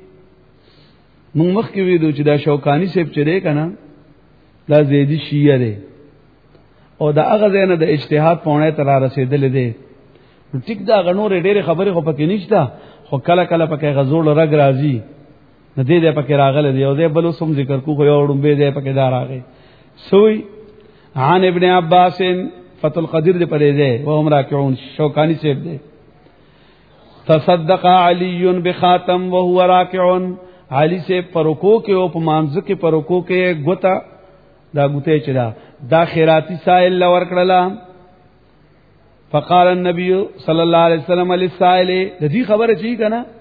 مونږ مخکې ویلو چې دا شوکانی سیب چره کنه دا زیدی شیعه ده او دا هغه زنه د اجتهاد پونه تر رسیدل دي ټیک دا غنور ډېر خبره خو پکې نشته خو کله کله پکې غزول رګ راځي نه دې پکې راغله دی او دې بل سم ذکر کو خو یو ډمبه دې پکې دار راغی سوی عن ابن عباس فتح القدیر دې پرې ده و هم راکعون شوکانی سیب ده تصدق علی بخاتم وهو راکعون علی سے پرکو کې او په مانځ کې پرکو کې غوتا دا غوته چدا دا خیراتی سائل لور کړلا فقال النبي صلی الله علیه وسلم للسائل د دې خبره چی کنه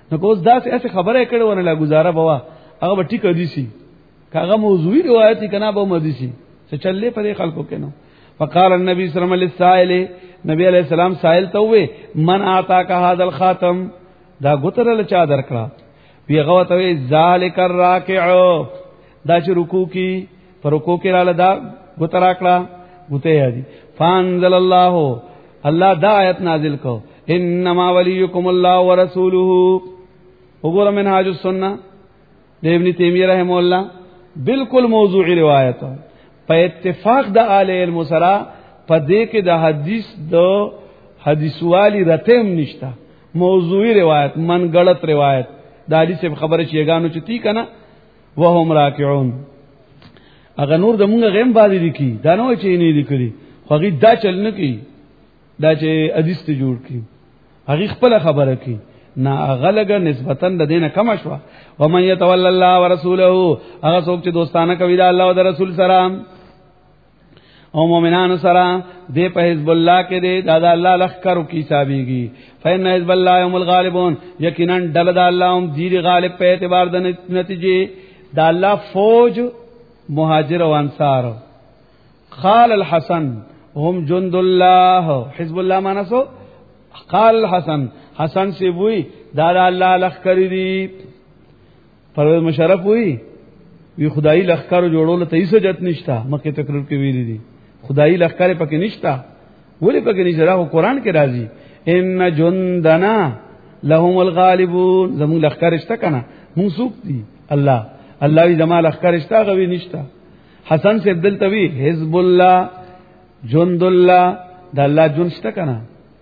نو کوس دا څه خبره کړي ونه لا گزاره بوا هغه به ټیک دي سي کاغه موضوعي روایت کنا به مدسي څه چلې په خلکو کې نو فقال النبي صلى الله عليه وسلم نبی علیہ السلام سائل ته وې من آتاک هذا الخاتم دا ګترل چا درکړه پیغه ته ذالک الراکع دا چې رکوع کی پر رکوع کې رااله دا ګترا کړه ګته یادي فانزل الله الله دا آیت نازل کو انما وليكم الله ورسوله وګوره منهاج السنه د ابن تیمیہ رحم الله بالکل موضوعی روایت په اتفاق د اهل علم سره په دې کې د حدیث والی رتم نشتا موضوعی روایت من غلط روایت د حدیث خبره چیګانو چتی کنه وهم راکعون اگر نور د مونږ غیم باندې لیکي دا نو چې نه لیکلي خو غي دا چل نه کی دا چې حدیث ته جوړ کی هغه خپل خبره کی نا غلګه نسبتا د دینه کم شوا ومن يتول الله ورسوله هغه څوک چې دوستانه کوي د الله او د رسول سره او مؤمنانو سره دې په حزب الله کې دې دا الله لخر کی حسابيږي فإن حزب الله هم الغالبون یقینا دل د الله هم دې غالب په اعتبار د نتیجې د الله فوج مهاجر او انصار قال الحسن هم جند الله حزب الله مانسو قال الحسن حسن سے وہی دادا اللہ لخر دی پرویز مشرف ہوئی وی خدائی لخر جوړول ته هیڅ جت نشتا مکه تقریر کې ویلي دي خدائی لخر پکې نشتا ولې پکې نشتا راو قران کې راځي ان جندنا لهم الغالبون زمون لخر اشتا کنه منسوب دي الله الله وی زما لخر اشتا غوي نشتا حسن سے عبد التوی حزب الله جند الله د الله جون شتا کنه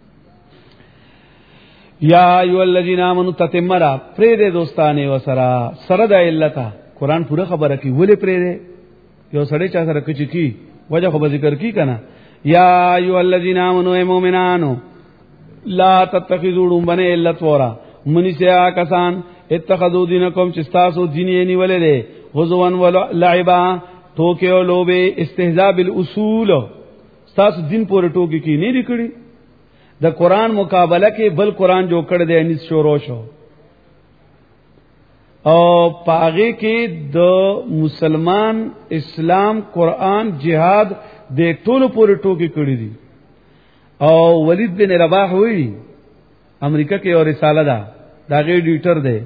یا ایو الذین آمنوا تتمرا پرې دوستانه وسرا سره د علت قرآن پوره خبره کی ولې پرې یو سړی چا سره کچ کی وجه خو ذکر کی کنه یا ایو الذین آمنوا مومنانو لا تتخذوا من علت ورا منی سیا کسان اتخذوا دینکم چې تاسو دین یې نیولې ده غزوان ولعبا ټوکې او لوبه استهزاء بالاصول تاسو دین پورې ټوکی کی نه لیکړي د قران مقابله کې بل قران جو کړ دې انس شروع شو او پاغه کې د مسلمان اسلام قران جهاد د ټولو پورې ټوکی کړی دي او ولید بن رباح وی امریکا کې اور رساله ده دا غي ډیټر ده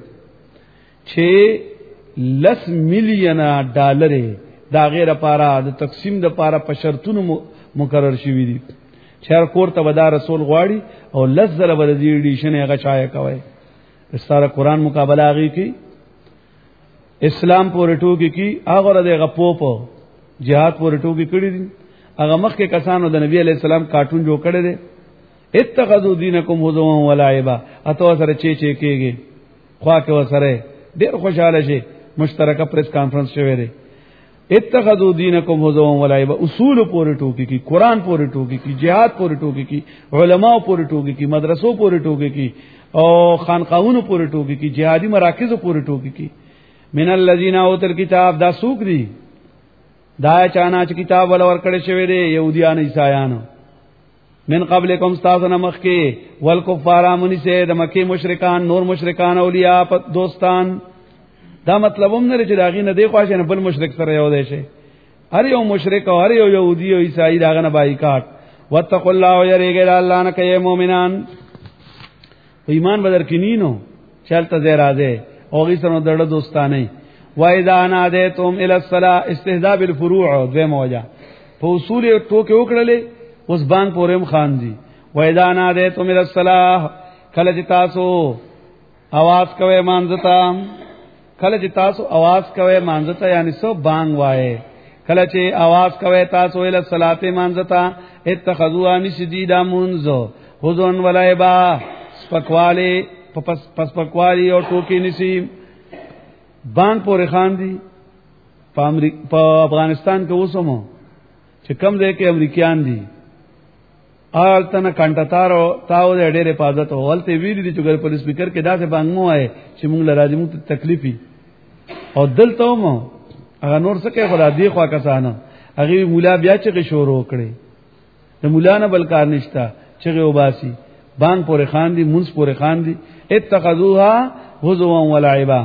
چې 10 میلیون ډالر دا غیر لپاره د تقسیم د لپاره په شرطونو مقرر شوی دي چهر کور ته ودا رسول غواړي او لزل بل دې ایډیشن هغه چای کوي ستاره قران مقابله هغه کی اسلام پورې ټوکی کی هغه د غپوپ jihad پورې ټوکی کړی دي هغه مخکې کسانو د نبی علی السلام کارټون جوړ کړی دي اتخذوا دینکم هزوا ولعبا اته سره چی کېږي خوا کې وسره ډېر خوشاله شي مشترکه پریس کانفرنس شوی دی اتخذوا دینکم هزوا ولعبا اصول پورې ټوکی کی قران پورې ټوکی کی jihad پورې ټوکی کی علما پورې ټوکی کی مدرسو پورې ټوکی کی او خانقاهونو پورې ټوکی کی جهادي مراکز پورې ټوکی کی من الذين اوتوا الكتاب دا سوق دي دا چانا چې کتاب ول ورکړی شوی دی يهوديان عیسایانو من قبلکم استاذنا مخکی والکفار منسه د مکی مشرکان نور مشرکان اولیاء دوستان دا مطلب هم نه چې داغي نه دی خواشه نه بل مشرک سره یو دی شي هر یو مشرک او هر یو يهودي او عیسائی داغه نه بایکاټ واتقوا الله ويرجى الله نه کوي مؤمنان ایمان بدر کینینو چلته زیراده او غي سره دړه دوستانه وایذا نادیتم الی الصلاه استهزاء بالفروع دوی موجه په اصول ټوکې وکړلې اوس بان پورم خان دي وایذا نادیتم الی الصلاه کله چې تاسو आवाज کوي مانځتا کله چې تاسو आवाज کوي مانځتا یعنی سو بانګ وای کله چې आवाज کوي تاسو الی الصلاه مانځتا اتخذوا نشدیدا منزو حزن ولایبا سپکواله پس پکوالی او ټوکی نسی بانک پورې خان دي په افغانستان کې اوسمو چې کم ځای کې امریکایان دي آلته نه کانټاتارو تاو دې ډېر حفاظت ولته ویلي دي چې ګر پر سپیکر کې داسې بانګ مو آئے چې موږ لراځي موږ تکلیفي او دلته مو هغه نور څه کې خدای دی خوا کسانه هغه مولا بیا چې شروع کړي د مولا نه بل کار نشتا چې وباسي بانک پورې خان دي منس پورې خان دي اتخذوها هزوا ولعبا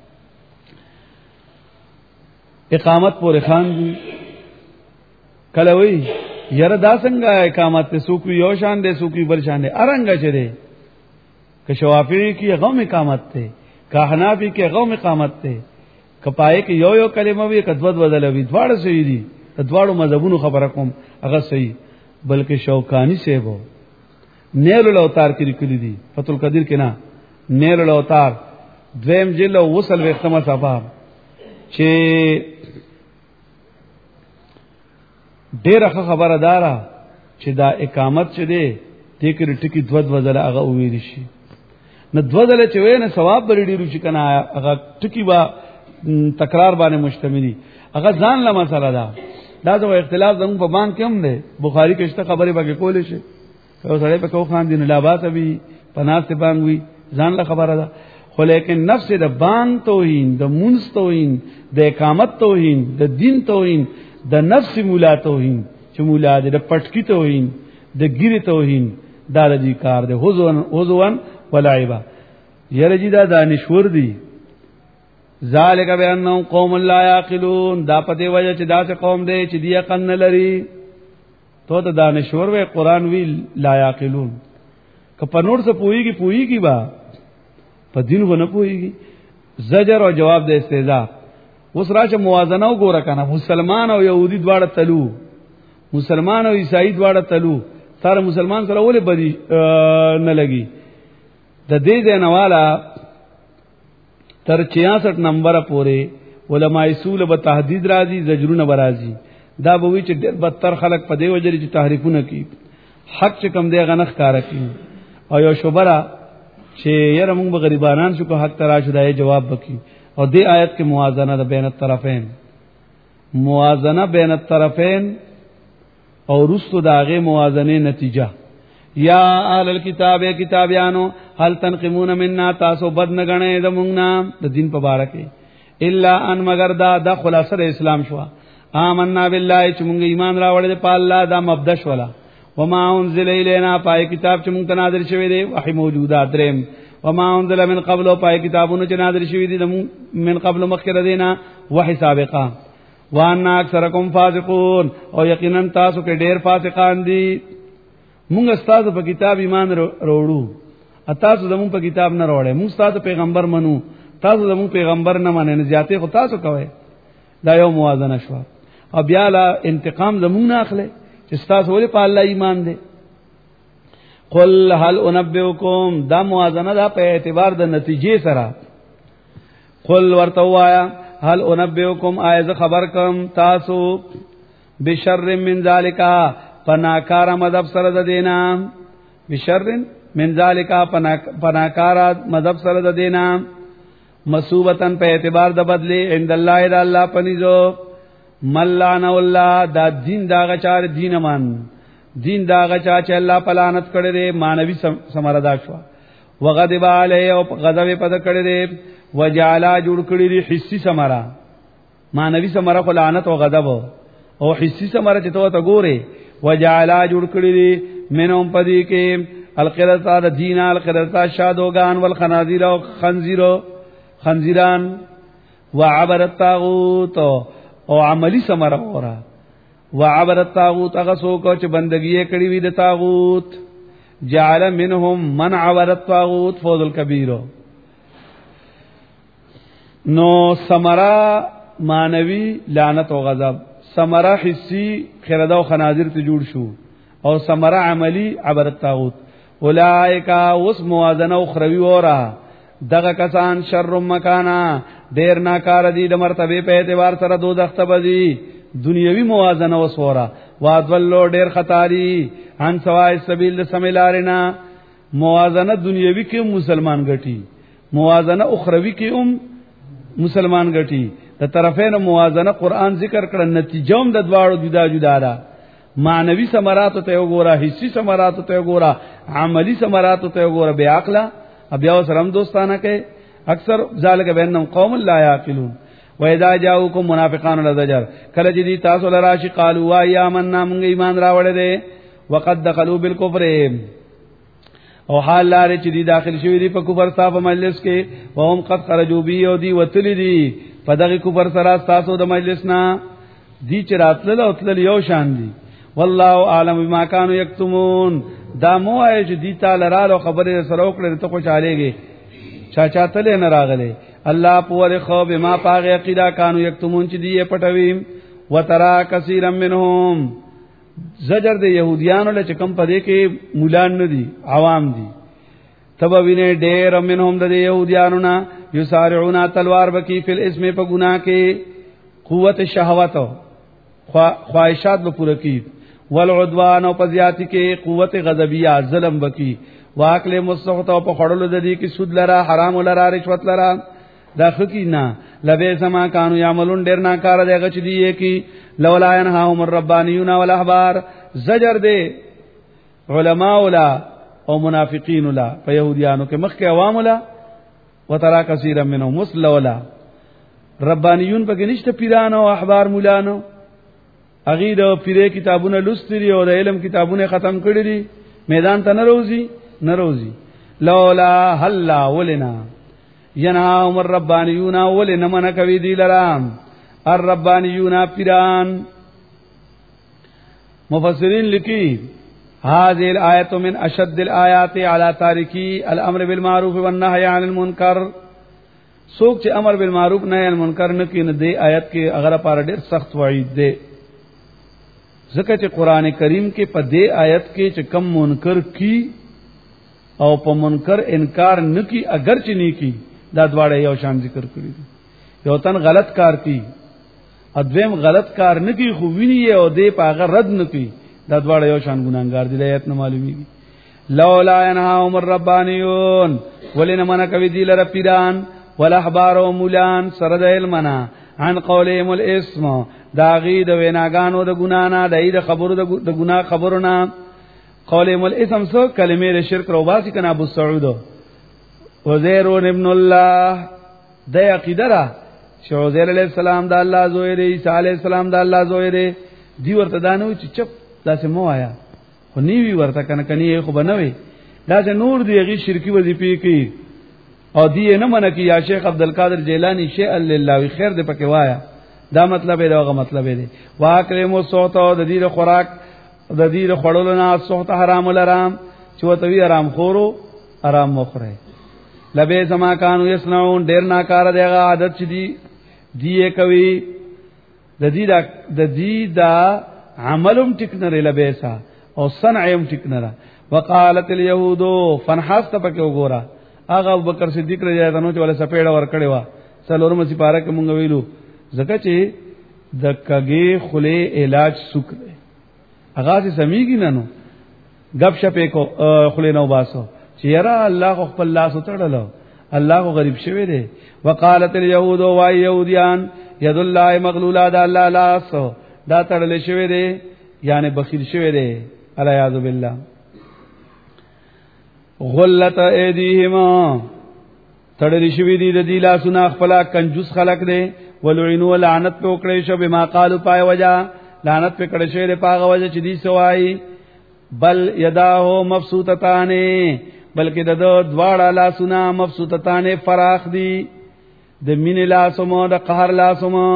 اقامت پورې خان دي کله وی یره دا څنګه اقامت ته سوق یو شان دي سوق بل شان دي ارنګ چره که شوافی کی غوم اقامت ته که حنافی کی غوم اقامت ته کپای کی یو کلمه وی کدوت بدل وی دواړه صحیح دي دواړو مذهبونو خبره کوم هغه صحیح بلکې شوکانی سے وو نیل الاوتار کې لیکلي دي فتح القدیر کې نه نیل الاوتار دویم جلد وصل وختمه صفه چې ډیره خبره دارا چې دا اقامت چې دی ټیکر ټکی دوت بدل هغه ویل شي نه دوت چې وې نه ثواب بری ډیرو شي کنه هغه ټکی با تکرار باندې مشتملي هغه ځان له مسله دا د اختلاف زموږ په باندې کوم دی بخاری کې شته خبره به کولې شي او سړی په کو خان دین لا باسه وی پناه ته بانګوي ځان له خبره ده خو لیکن نفس د بانګ توهین د مونږ توهین د اقامت توهین د دین توهین د نفس مولا توهین چې مولا د پټکی توهین د ګری توهین دا د کار ده حزوان ولعبا یرجی دا دانشور دی ذالک بانهم قوم لا یعقلون دا پته وجه چې دا څه قوم دی چې دی عقل نه لري تو ته دانشور وې قران وی لا یعقلون که په نور څه پوئږي با په دین و نه پوئږي زجر او جواب د استهزاء اوس راشه موازنه وګوره کنه مسلمان او يهودي دواړه تلو مسلمان او عیسائی دواړه تلو سره مسلمان سره ولې بدی نه لګي د دې دنواله تر 66 نمبر پورې علماء اصول به تهدید راځي زجرونه برازي دا به وی چې ډېر بدتر خلق په دی وجري چې تحریفونه کوي حق چې کم دی غنخ کار کوي او یو شوبره چې یره موږ به غریبانان شو کو حق ترا شو دای جواب وکي او دې آیت کې موازنه د بین الطرفین موازنه بین الطرفین او رستو داغه موازنه نتیجه یا اهل الكتاب کتابیانو هل تنقمون منا تاسو بد نه غنئ د مونږ نام د دین په باره کې الا ان مگر دا خلاصه اسلام شو آمنا بالله چې مونږ ایمان راوړل په الله دا مبدا شولا وما انزل الینا پای کتاب چې مونږ ته نازل شوی دی وحی موجودات درم وما انزل من قبل پای کتابونو چې نازل شوی دي من قبل مخکره دینا وحی سابقه وان اکثرکم فاسقون او یقینا تاسو کې ډیر فاسقان دي مونږ استاد په کتاب ایمان وروړو تاسو زمون په کتاب نه وروړې مونږ تاسو پیغمبر منو تاسو زمون پیغمبر نه منئ نه زیاتې خو تاسو کوئ دا یو موازنه شو او بیا لا انتقام زمون نه اخلي چې تاسو ولې په الله ایمان دي قل هل انبئکم دا موازنه دا په اعتبار د نتیجې سره قل ورته وایا هل انبئکم ایز خبر کم تاسو بشر من ذالک پناکار مذهب سره د دینا بشر من ذالک پناکار مذهب سره د دینا مسوبتن په اعتبار د بدلی عند الله الا الله پنيزو ملعن الله دا دین دا غچار دین مان دین دا غچا چې الله پلانت کړي دي مانوي سمردا شو وغضب علی او غضب پد کړي دي وجعل جوړ کړي دي حسی سمرا مانوي سمرا خو لعنت او غضب او حسی سمرا چې ته ګوره وجعل جوړ کړي دي منهم پدې کې القرطا د دین القرطا شادوغان والخنازیر او خنزیران وعبر الطاغوت او عملی سمرا اورا وعبر الطاغوت هغه څوک چې بندګي کړی وي د طاغوت جعل منهم من عبر الطاغوت فوز الكبير نو سمرا مانوي لعنت او غضب سمرا حسی خردا او خنازیر ته جوړ شو او سمرا عملی عبر الطاغوت اولائک وس موازنه اخروی اورا دغه کسان شر مکانا ډیر ناکار دي د مرتبه په اعتبار سره دوزخ ته بدی دنیوي موازنه وسورا وادولو ډیر خطاری ان سوای سبیل سمیلارنا موازنه دنیوي کې مسلمان ګټي موازنه اخروی کې مسلمان ګټي د طرفین موازنه قران ذکر کړه نتیجه هم د دواړو جدا جدا ده معنوي ثمرات ته وګوره حسي ثمرات ته وګوره عملی ثمرات ته وګوره بیا عقل بیا سلام دوستانه کې اکثر ذالک بینهم قوم لا یعقلون وَإِذَا جَاءُوكُم مُنَافِقُونَ لَزَجَرَ کله چې دي تاسو لراشي قالوا یا آمنا موږ ایمان راوړل دي وقد دخلوا بالكفر او حال لاره چې دی داخل شوی دی په کفر صاحب مجلس کې وهم قد خرجوا بی او دی وتلی دی په دغه کفر سره تاسو د مجلس نه دی چې راتل او تل یو شان دی والله اعلم بما كانوا يكتمون دا مو آی چې دی تعالی را خبره سره وکړه ته خوشالهږي چا تل نه راغله الله پوره خو بما پاغه عقیده کانو یکتمون چې دی پټوي وترا کثیر منهم زجر د يهوديانو له چکم پدې کې مولان نه دي عوام دي تبه وینه ډېر منهم د يهوديانو نه یسارعون تلوار بکی فل اسم په ګناه کې قوت شهوات خواہشات به پوره کی والعدوان او په زیاتی کې قوت غضبیه ظلم بکی واکل مستحت او په خړلو د دې کې سود لرا حرام لرا رشوت لرا دا خکینا لبه سما کانو یعملون ډیر نا کار دی غچ دی کی لولا ينهاهم الربانيون والاحبار زجر دی علماء ولا او منافقین ولا په يهوديانو کې مخ کې عوام ولا وترا كثيرا منهم مسل ولا ربانيون پکې نشته پیرانو او احبار مولانو اغه د پیره کتابونه لستري او د علم کتابونه ختم کړی دي میدان ته نروزي لولا هلا ولنا ینهاهم الربانیون ولنا من کوي دی لرام الربانیون پیران مفسرین لکی هذه الآیت من اشد الآیات علی تارکی الامر بالمعروف والنهی عن المنکر سوک چې امر بالمعروف نهی عن المنکر نه کین دی آیت کې اگر پر ډیر سخت وعید دی ځکه چې قران کریم کې په دې آیت کې چې کم منکر کی او په منکر انکار نکی اگر چې نه کی دا دواړه یو شان ذکر کړی دي یو تن غلط کار کی ادویم غلط کار نکی خو ویني او دې په هغه رد نکی دا دواړه یو شان ګناګار دي آیت نه معلومیږي لولا ينهاهم الربانيون ولنا من کوي دي لره پیران والاحبار او مولان سره د علمنا عن قولهم الاسم دا غي د ویناګانو د ګنانا د خبرو د ګنا خبرونه قولهم الاسم سو کلمې شرک رو باسي کنا ابو سعود عزیر ابن الله د عقیده را چې عزیر علیہ السلام د الله زوی دی عیسی علیہ السلام د الله زوی دی دی ورته دانو چې چپ داسې مو آیا خو نیوی ورته کني خو بنوي دا چې نور دیږي شرکی وظیفه کوي او دی نه منه کی یا شیخ عبدالقادر جیلانی شیء لله خیر دې پکې وایا دا مطلب دی دا مطلب دی واکرم الصوت او د دې خوراک د دې خړولو نه صوت حرام الارام چې وتوی آرام خورو آرام مخره لبه سما کانو یسنون ډیر ناکاره دیغه عادت چې دی کوي د دې دا عملم ټکنره لبهسا او صنعهم ټکنره وقالت اليهود فنحست پکې وګورا هغه ابوبکر صدیق رضی الله عنه چې ولا سپېړه ور کړی و څلورم سپاره کې مونږ ویلو ځکه چې د کګې خله علاج سوک دی هغه چې سميږي نه نو غب شپې کو خله نو باسو چې یرا الله خپل لاس وتړلو الله غریب شوی دی وقالت اليهود و يهوديان يد الله مغلوله دا الله لاس دا تړل شوی دی یعنی بخیل شوی دی الیاذ بالله غلت ایدیهما تړل شوی دی د دې لاسونه خپل کنجوس خلق دی ولعنوا لعنت په کړې شو بما قالوا پای وجا لعنت په کړې شوی دی پاغه وجه چې دی سوای بل یداه مبسوطتان بلکې د دواړه لاسونه مبسوطتان فراخ دي د مين لاسمو د قهر لاسمو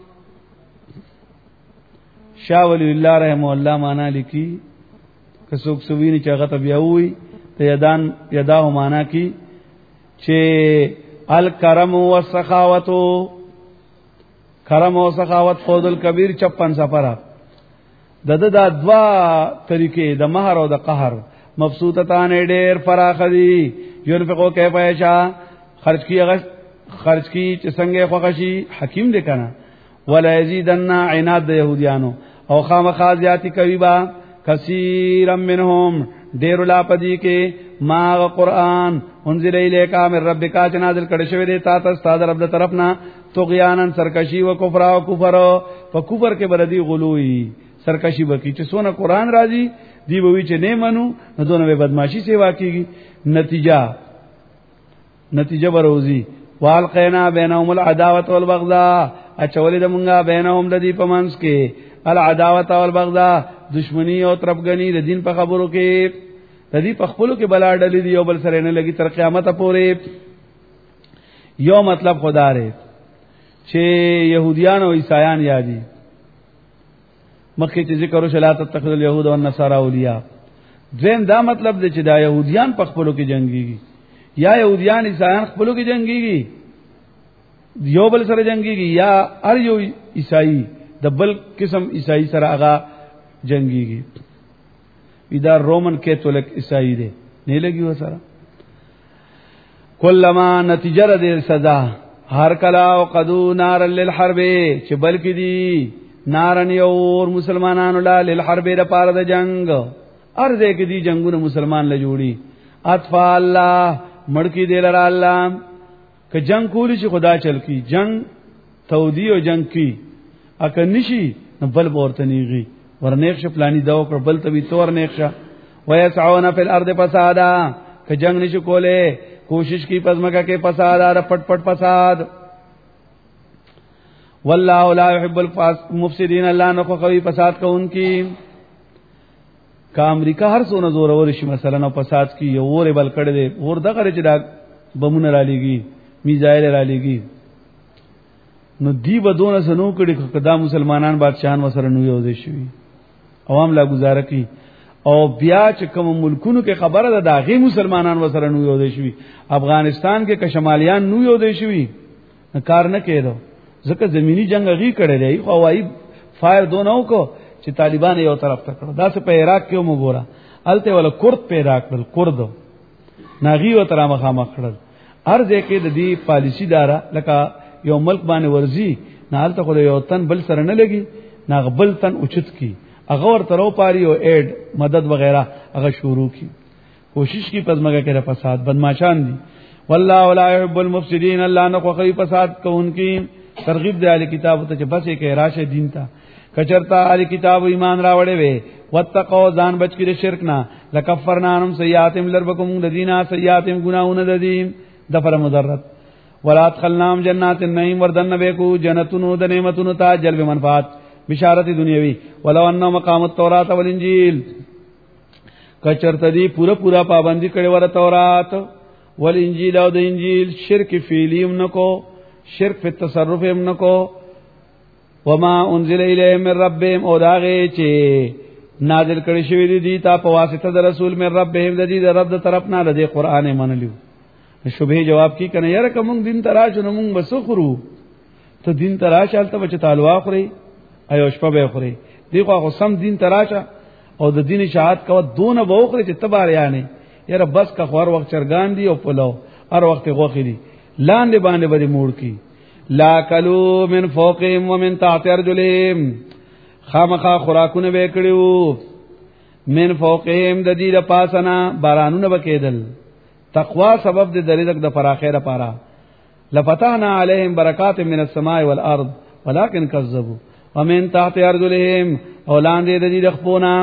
شاه ولی الله رحم الله معنا لیکي که څوک سویني چې هغه ته بیا وي ته یداه معنا کی چې الکرم والسخاوت کرم او سخاوت خود الکبیر 56 سفره د دوا طریقې د مہر او د قهر مبسوطتان ډېر فراخ دي ينفقو کیف یشا خرج کی چې څنګه خوښي حکیم دې کنه ولا یزیدن عناد د يهوديانو او خامخا زیاتی کوي با کثیر منهم ډېر لا پدی کې ما قرآن انزل الیک من ربک چې نازل کړي شوی دی تا ته استاد رب د طرفنا طغیانن سرکشی او کفر او کفر په کفر کې بردی غلوئی سرکشی وکي چې سونه قرآن راځي دی به وی چې نه منو نو دونه به بدمعشی سیوا کیږي نتیجه بروزی والقینا بینهم العداوه والبغضاء اچولې د مونږه بینهم د دې پمنس کې العداوه والبغضاء دشمنی او طرفګنی د دین په خبرو کې تدی پخپلو کې بلا ډلې دی یو بل سره نه لګي تر قیامت پورې. یو مطلب خدا ری چې يهوديان او عیسایان یادي مخکې چې ذکر وشو لا تتخذوا اليهود والنصارى اولیاء. ځین دا مطلب دی چې دا يهوديان پخپلو کې جنگيږي یا يهوديان عیسایان خپلو کې جنگيږي یو بل سره جنگيږي یا هر یو عیسائی د بل قسم عیسائی سره هغه جنگيږي. دا رومن کیتھولک عیسائی دی نه لګي وسره کلمہ نتیجه د سزا هر کلا او قدو نار للحرب چې بلکې دی نارن یور مسلمانانو لا للحرب د پاره د جنگ ارزه کې دی جنگونه مسلمان له جوړي اطفال الله مړکی دی لره الله که جنگ کولی چې خدا چل کی جنگ تودی او جنگ کی اکه نشي بل ورته نیږي ورنیک ش پلاني دا او بل ته وی تور نیک ش ويسعون فی الارض فسادا که جنگ نشي کوله کوشش کی پزماکه کې فساد ار پټ پټ فساد. والله لا يحب المفسدين الله نه کوي فساد کوونکی. کا امریکا هر څونه زور ور شي مثلا نو فساد کی یو ور بل کړي دي ور دغه چې دا بمونه را لېږي میزایل را لېږي نو دی بدون سنو کړي کدا مسلمانان بادشاہان وسره نو یو دي شي عوام لا گزاره کی او بیا چې کوم ملکونو کې خبره ده دا غي مسلمانان وسره نو یو دي شي افغانستان کې کشمالیان نو یو دي شي کار نه کېدو ځکه زمینی جنگ غي کړي دی خو وايي فایر دونو کو چې طالبان یو طرف ته کړو دا څه په عراق کې مو ګوره الته ولا کورد پیدا کړل کورد ناغي و تر مخامخ کړل ارزه کې د دې پالیسی دارا لکه یو ملک باندې ورزي نه الته خو یو تن بل سره نه لګي نه بل تن اوچت کی هغه ور ترو پاري او اډ مدد وغیرہ هغه شروع کی کوشش کی پزماګه کې فساد بدمعشان دي. والله ولا يحب المفسدين الله نه کوي فساد کوونکی. ترغیب دی اهل کتاب ته چې بس کې راشه دین ته کچرتا اهل کتاب ایمان راوړې وي واتقوا ځان بچ کړي شرک نه لکفرنا عنهم سیئاتهم لربکم الذین سیئاتهم گناهون الذین دفر مضرت ولا ادخلناهم جنات النعیم وردن بكو جنتونو د نعمتونو ته جلب منفعت بشارت دنیوی ولو انه مقام التوراۃ والانجیل کچرتا دی پورا پابندی کړي ور تورات والانجیل او د انجیل شرک فعلیم نکو شرک په تصرف هم نکو وما انزل الیهم من ربهم او داغه چې نازل کړي شوی دی تا په واسطه د رسول من ربهم د دې رب د طرف نه د قران منلو شبهه جواب کی کنه یاره کوم دین تراش نو موږ بسخرو ته دین تراش الته بچ تالوا خوري ایو شپه به خوري دیغه خو سم دین تراشه او د دین شهادت کو دونه بوخره چې تبار یانه یاره بس کا خور وخت چرګان دی او پلو هر وخت غوخي دي لاندې باندې بری موړ کی لا کلو من فوقهم ومن تحت ارجلهم خامخا خوراکونه وکړو من فوقهم د دې د پاسنا بارانونه وکیدل تقوا سبب د رزق د فراخه لپاره لفتحنا عليهم برکات من السماء والارض ولكن كذبوا ومن تحت ارجلهم اولاندې د دې د خپونا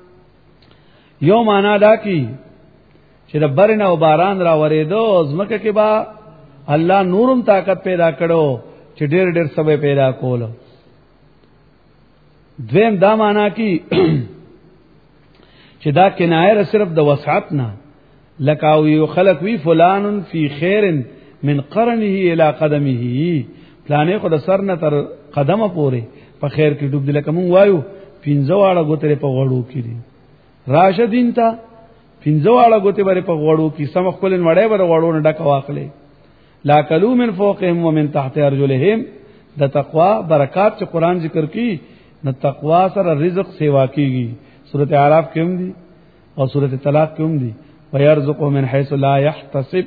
یو معنا دا کی چې د برنه او باران را ورېدو زمکه کې با الله نورم طاقت پیدا کړو چې ډېر سبب پیدا کول. دویم دا معنا کی چې دا کنایه صرف د وسعت نه لکاو یو خلق وی فلان فی خیر من قرنه الی قدمه پلانې خو د سر نه تر قدمه پورې په خیر کې ډوب دي لکه مونږ وایو 15 واړه ګوتره په غوړو کې دي راشدین تا 15 واړه ګوتې بری په غوړو کې سم خپل نړۍ بر غوړو نه ډک واخلې لا کلو من فوقهم ومن تحت ارجلهم د تقوا برکات چې قران ذکر کی نو تقوا سره رزق سیوا کیږي سورته اعراف کې هم دي او سورته طلاق کې هم دي ويرزق من حيث لا يحتسب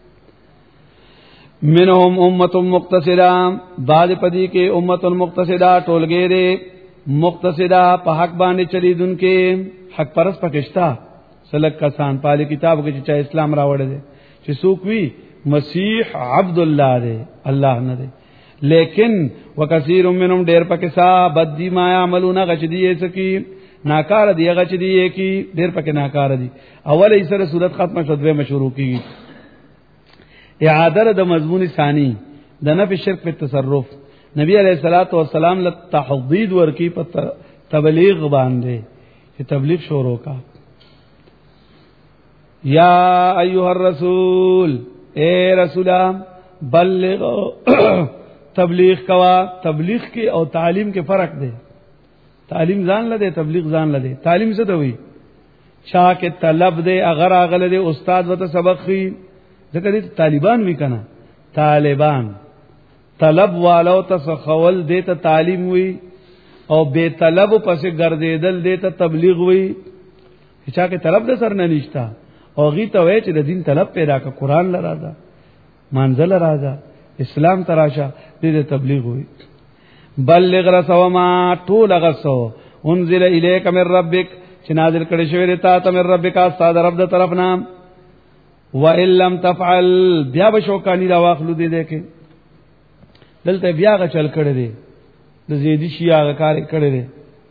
منهم امه مقتصده بعد پدی کې امه مقتصده ټولګې دي مقتصده په حق باندې چلیدونکو حق پرس پکشتا سلک کسان پالی کتاب کې چې اسلام راوړل دي چې څوک وی مسیح عبد الله دی الله نه دی لیکن وکثیر منهم ډیر پکې صاحب دی ما عملونه غچدي سکی ناکار دی غچدي کی ډیر پکې ناکار دی اول ایسره صورت ختمه شو دوه مشروع کیږي اعاده د مضمون ثانی د نفي شرک په تصرف نبی علیہ الصلوۃ والسلام له تحضید ورکی په تبلیغ باندې چې تبلیغ شروع کا یا ایها الرسول اے رسولا بلغ تبلیغ کوا. تبلیغ کې او تعلیم کې فرق دی. تعلیم ځان لده، تبلیغ ځان لده. تعلیم څه ته وایي؟ چا کې طلب دی، اگر اغله دی استاد وته سبق خي، ځکه دې طالبان وی کنه، طالبان طلب والو تسخول دیتا تعلیم وی، او بے طلب پس گردیدل دیتا تبلیغ وی. چا کې طلب د سر نه نشتا او غي ته وای چې د دین طلب پیدا کا، قران لرا دا، منزل راځه، اسلام تراشه، دې تبلیغ وی. بلغ رسو ما طول غسو انزل الیک من ربک، چې نازل کړي شوی دی تا ته من ربک، استاد رب د طرف نام. وان لم تفعل، بیا بشوکانی دا واخلو دې کې دلته بیا غ چل کړي دي د زیدی شیعه کار کړي دي.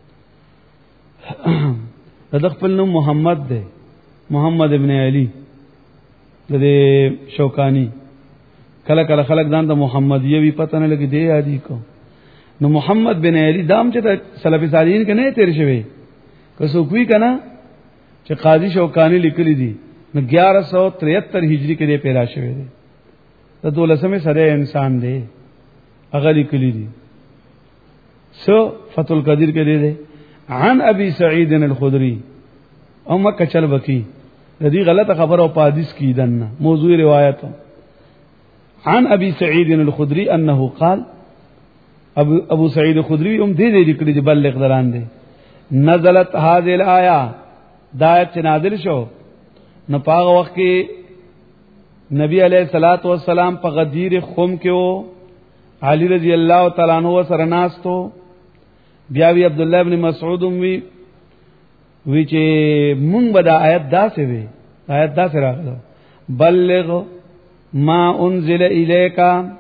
د خپل نوم محمد دی، محمد ابن علی د شوکانی. کله کله خلک ځان ته محمدیه وی پته نه لګي دی یادی کو. نو محمد بن علی دام چې سلف صالحین کې نه تیر شوی، که څوک وی کنه چې قاضی شوکانی لیکلی دي نو 1173 هجری کې پیدا شوی دی. د 12مې سره انسان دی، هغه لیکلی دي. سو فتح القدیر کې دی عن ابي سعيد الخدري او مکه چل بکی. د دې غلطه خبر او حدیث کې دنه موضوع روایت. عن ابي سعيد الخدري انه قال، ابو سعید خدری هم دې لیکلي چې بلغ دران دي. نزلت هذه الايه، دا آیت نازل شو نو پاغه وخت کې نبی علیہ الصلات والسلام په غدیر قوم کې وو، علی رضی الله تعالی عنہ سره ناستو. بیا وی عبد الله ابن مسعود وی چې مونږ به دا آیت داسې وی، آیت داسې راغله بلغ ما انزل الیک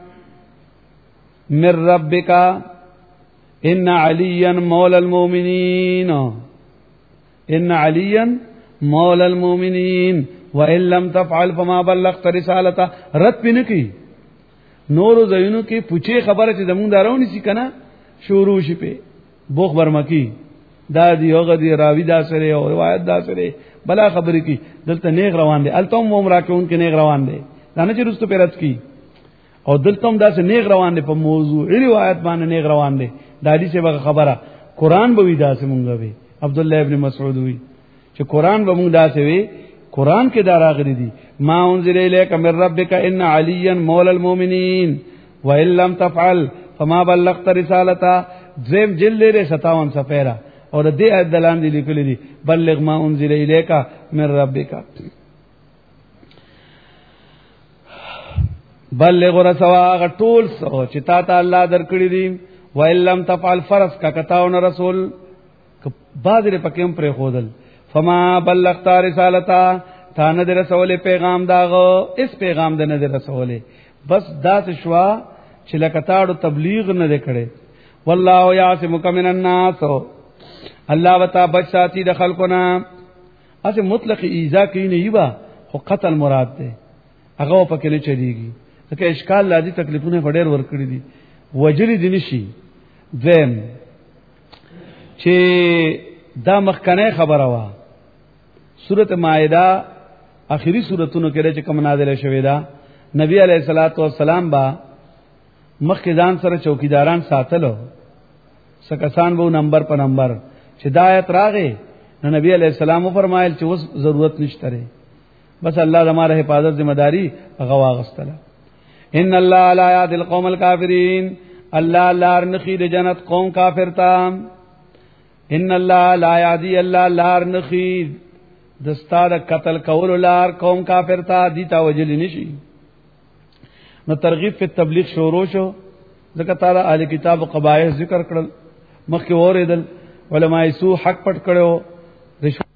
من ربک ان علیا مولا المؤمنین، ان علیا مولا المؤمنین وان لم تفعل فما بلغت رسالته. رد پنه کی نور زینو کې پوچې خبره چې زمونږ دارونی سي کنه شروع شي په بوخ برمکی دا دی هغه دی راوی دا سره او روایت دا سره بلا خبرې کی. دلته نیغ روان دي، التم عمره کې ان کې نیغ روان دي، دا نه چې رستو پیرت کی. او دلته هم دا سه نیغ روان دي په موضوع روایت باندې نیغ روان دي. دا دې څه خبره قران به وی دا سه مونږ وی. عبد الله ابن مسعود وی چې قران به مونږ دا سه وی، قران کې دا راغلي دي ما انزل الیک من ربک ان علیا مولا المؤمنین وان لم تفعل فما بلغت رسالته. زم جلد 57 صفحه اور دې آیت دلان دي لیکلي دي بلغ ما انزل الیک من ربک. بلغ رسوا غټول سو چې تا ته الله درکړي دي. وان لم تفعل فرض کا کتاون رسول بادر پکم پر خودل فما بلغت رسالتا، تا نه در رسول پیغام داغو، اس پیغام د نه در رسول بس داس شوا چې لکتاړو تبلیغ نه کړي. والله یعصمک من الناس، الله وتا بچ ساتي د خلقنا. اسه مطلق ایذا کوي نه یبا خو قتل مراد ده، هغه پکې نه چلیږي. ځکه اشکال لادي تکلیفونه وړر ور کړی دي وجلی دي نشي. زم چې دا مخکنه خبره وا سورته مائده اخیری سورتونو کې چې کوم نازله شوې ده، نبی علیہ الصلوۃ والسلام با مخکې ځان سره چوکیداران ساتلو، سکسان وو نمبر په نمبر. چې دا آیت راغې نو نبی علیہ السلام فرمایل چې اوس ضرورت نشته ره، بس الله زموږه حفاظت ذمہ داری هغه واغستله. ان الله لا یهدی القوم الکافرین، الله لار نخی د جنت قوم کافر تا. ان الله لا یهدی، الله لار نخی دستا د قتل کول لار قوم کافر تا، دی تا وجل نشي. نو ترغیب په تبلیغ شروع شو، ځکه تعالی اهل کتاب قبایح ذکر کړل، مخکې اوریدل علماء سو حق پټ کړو، رشوت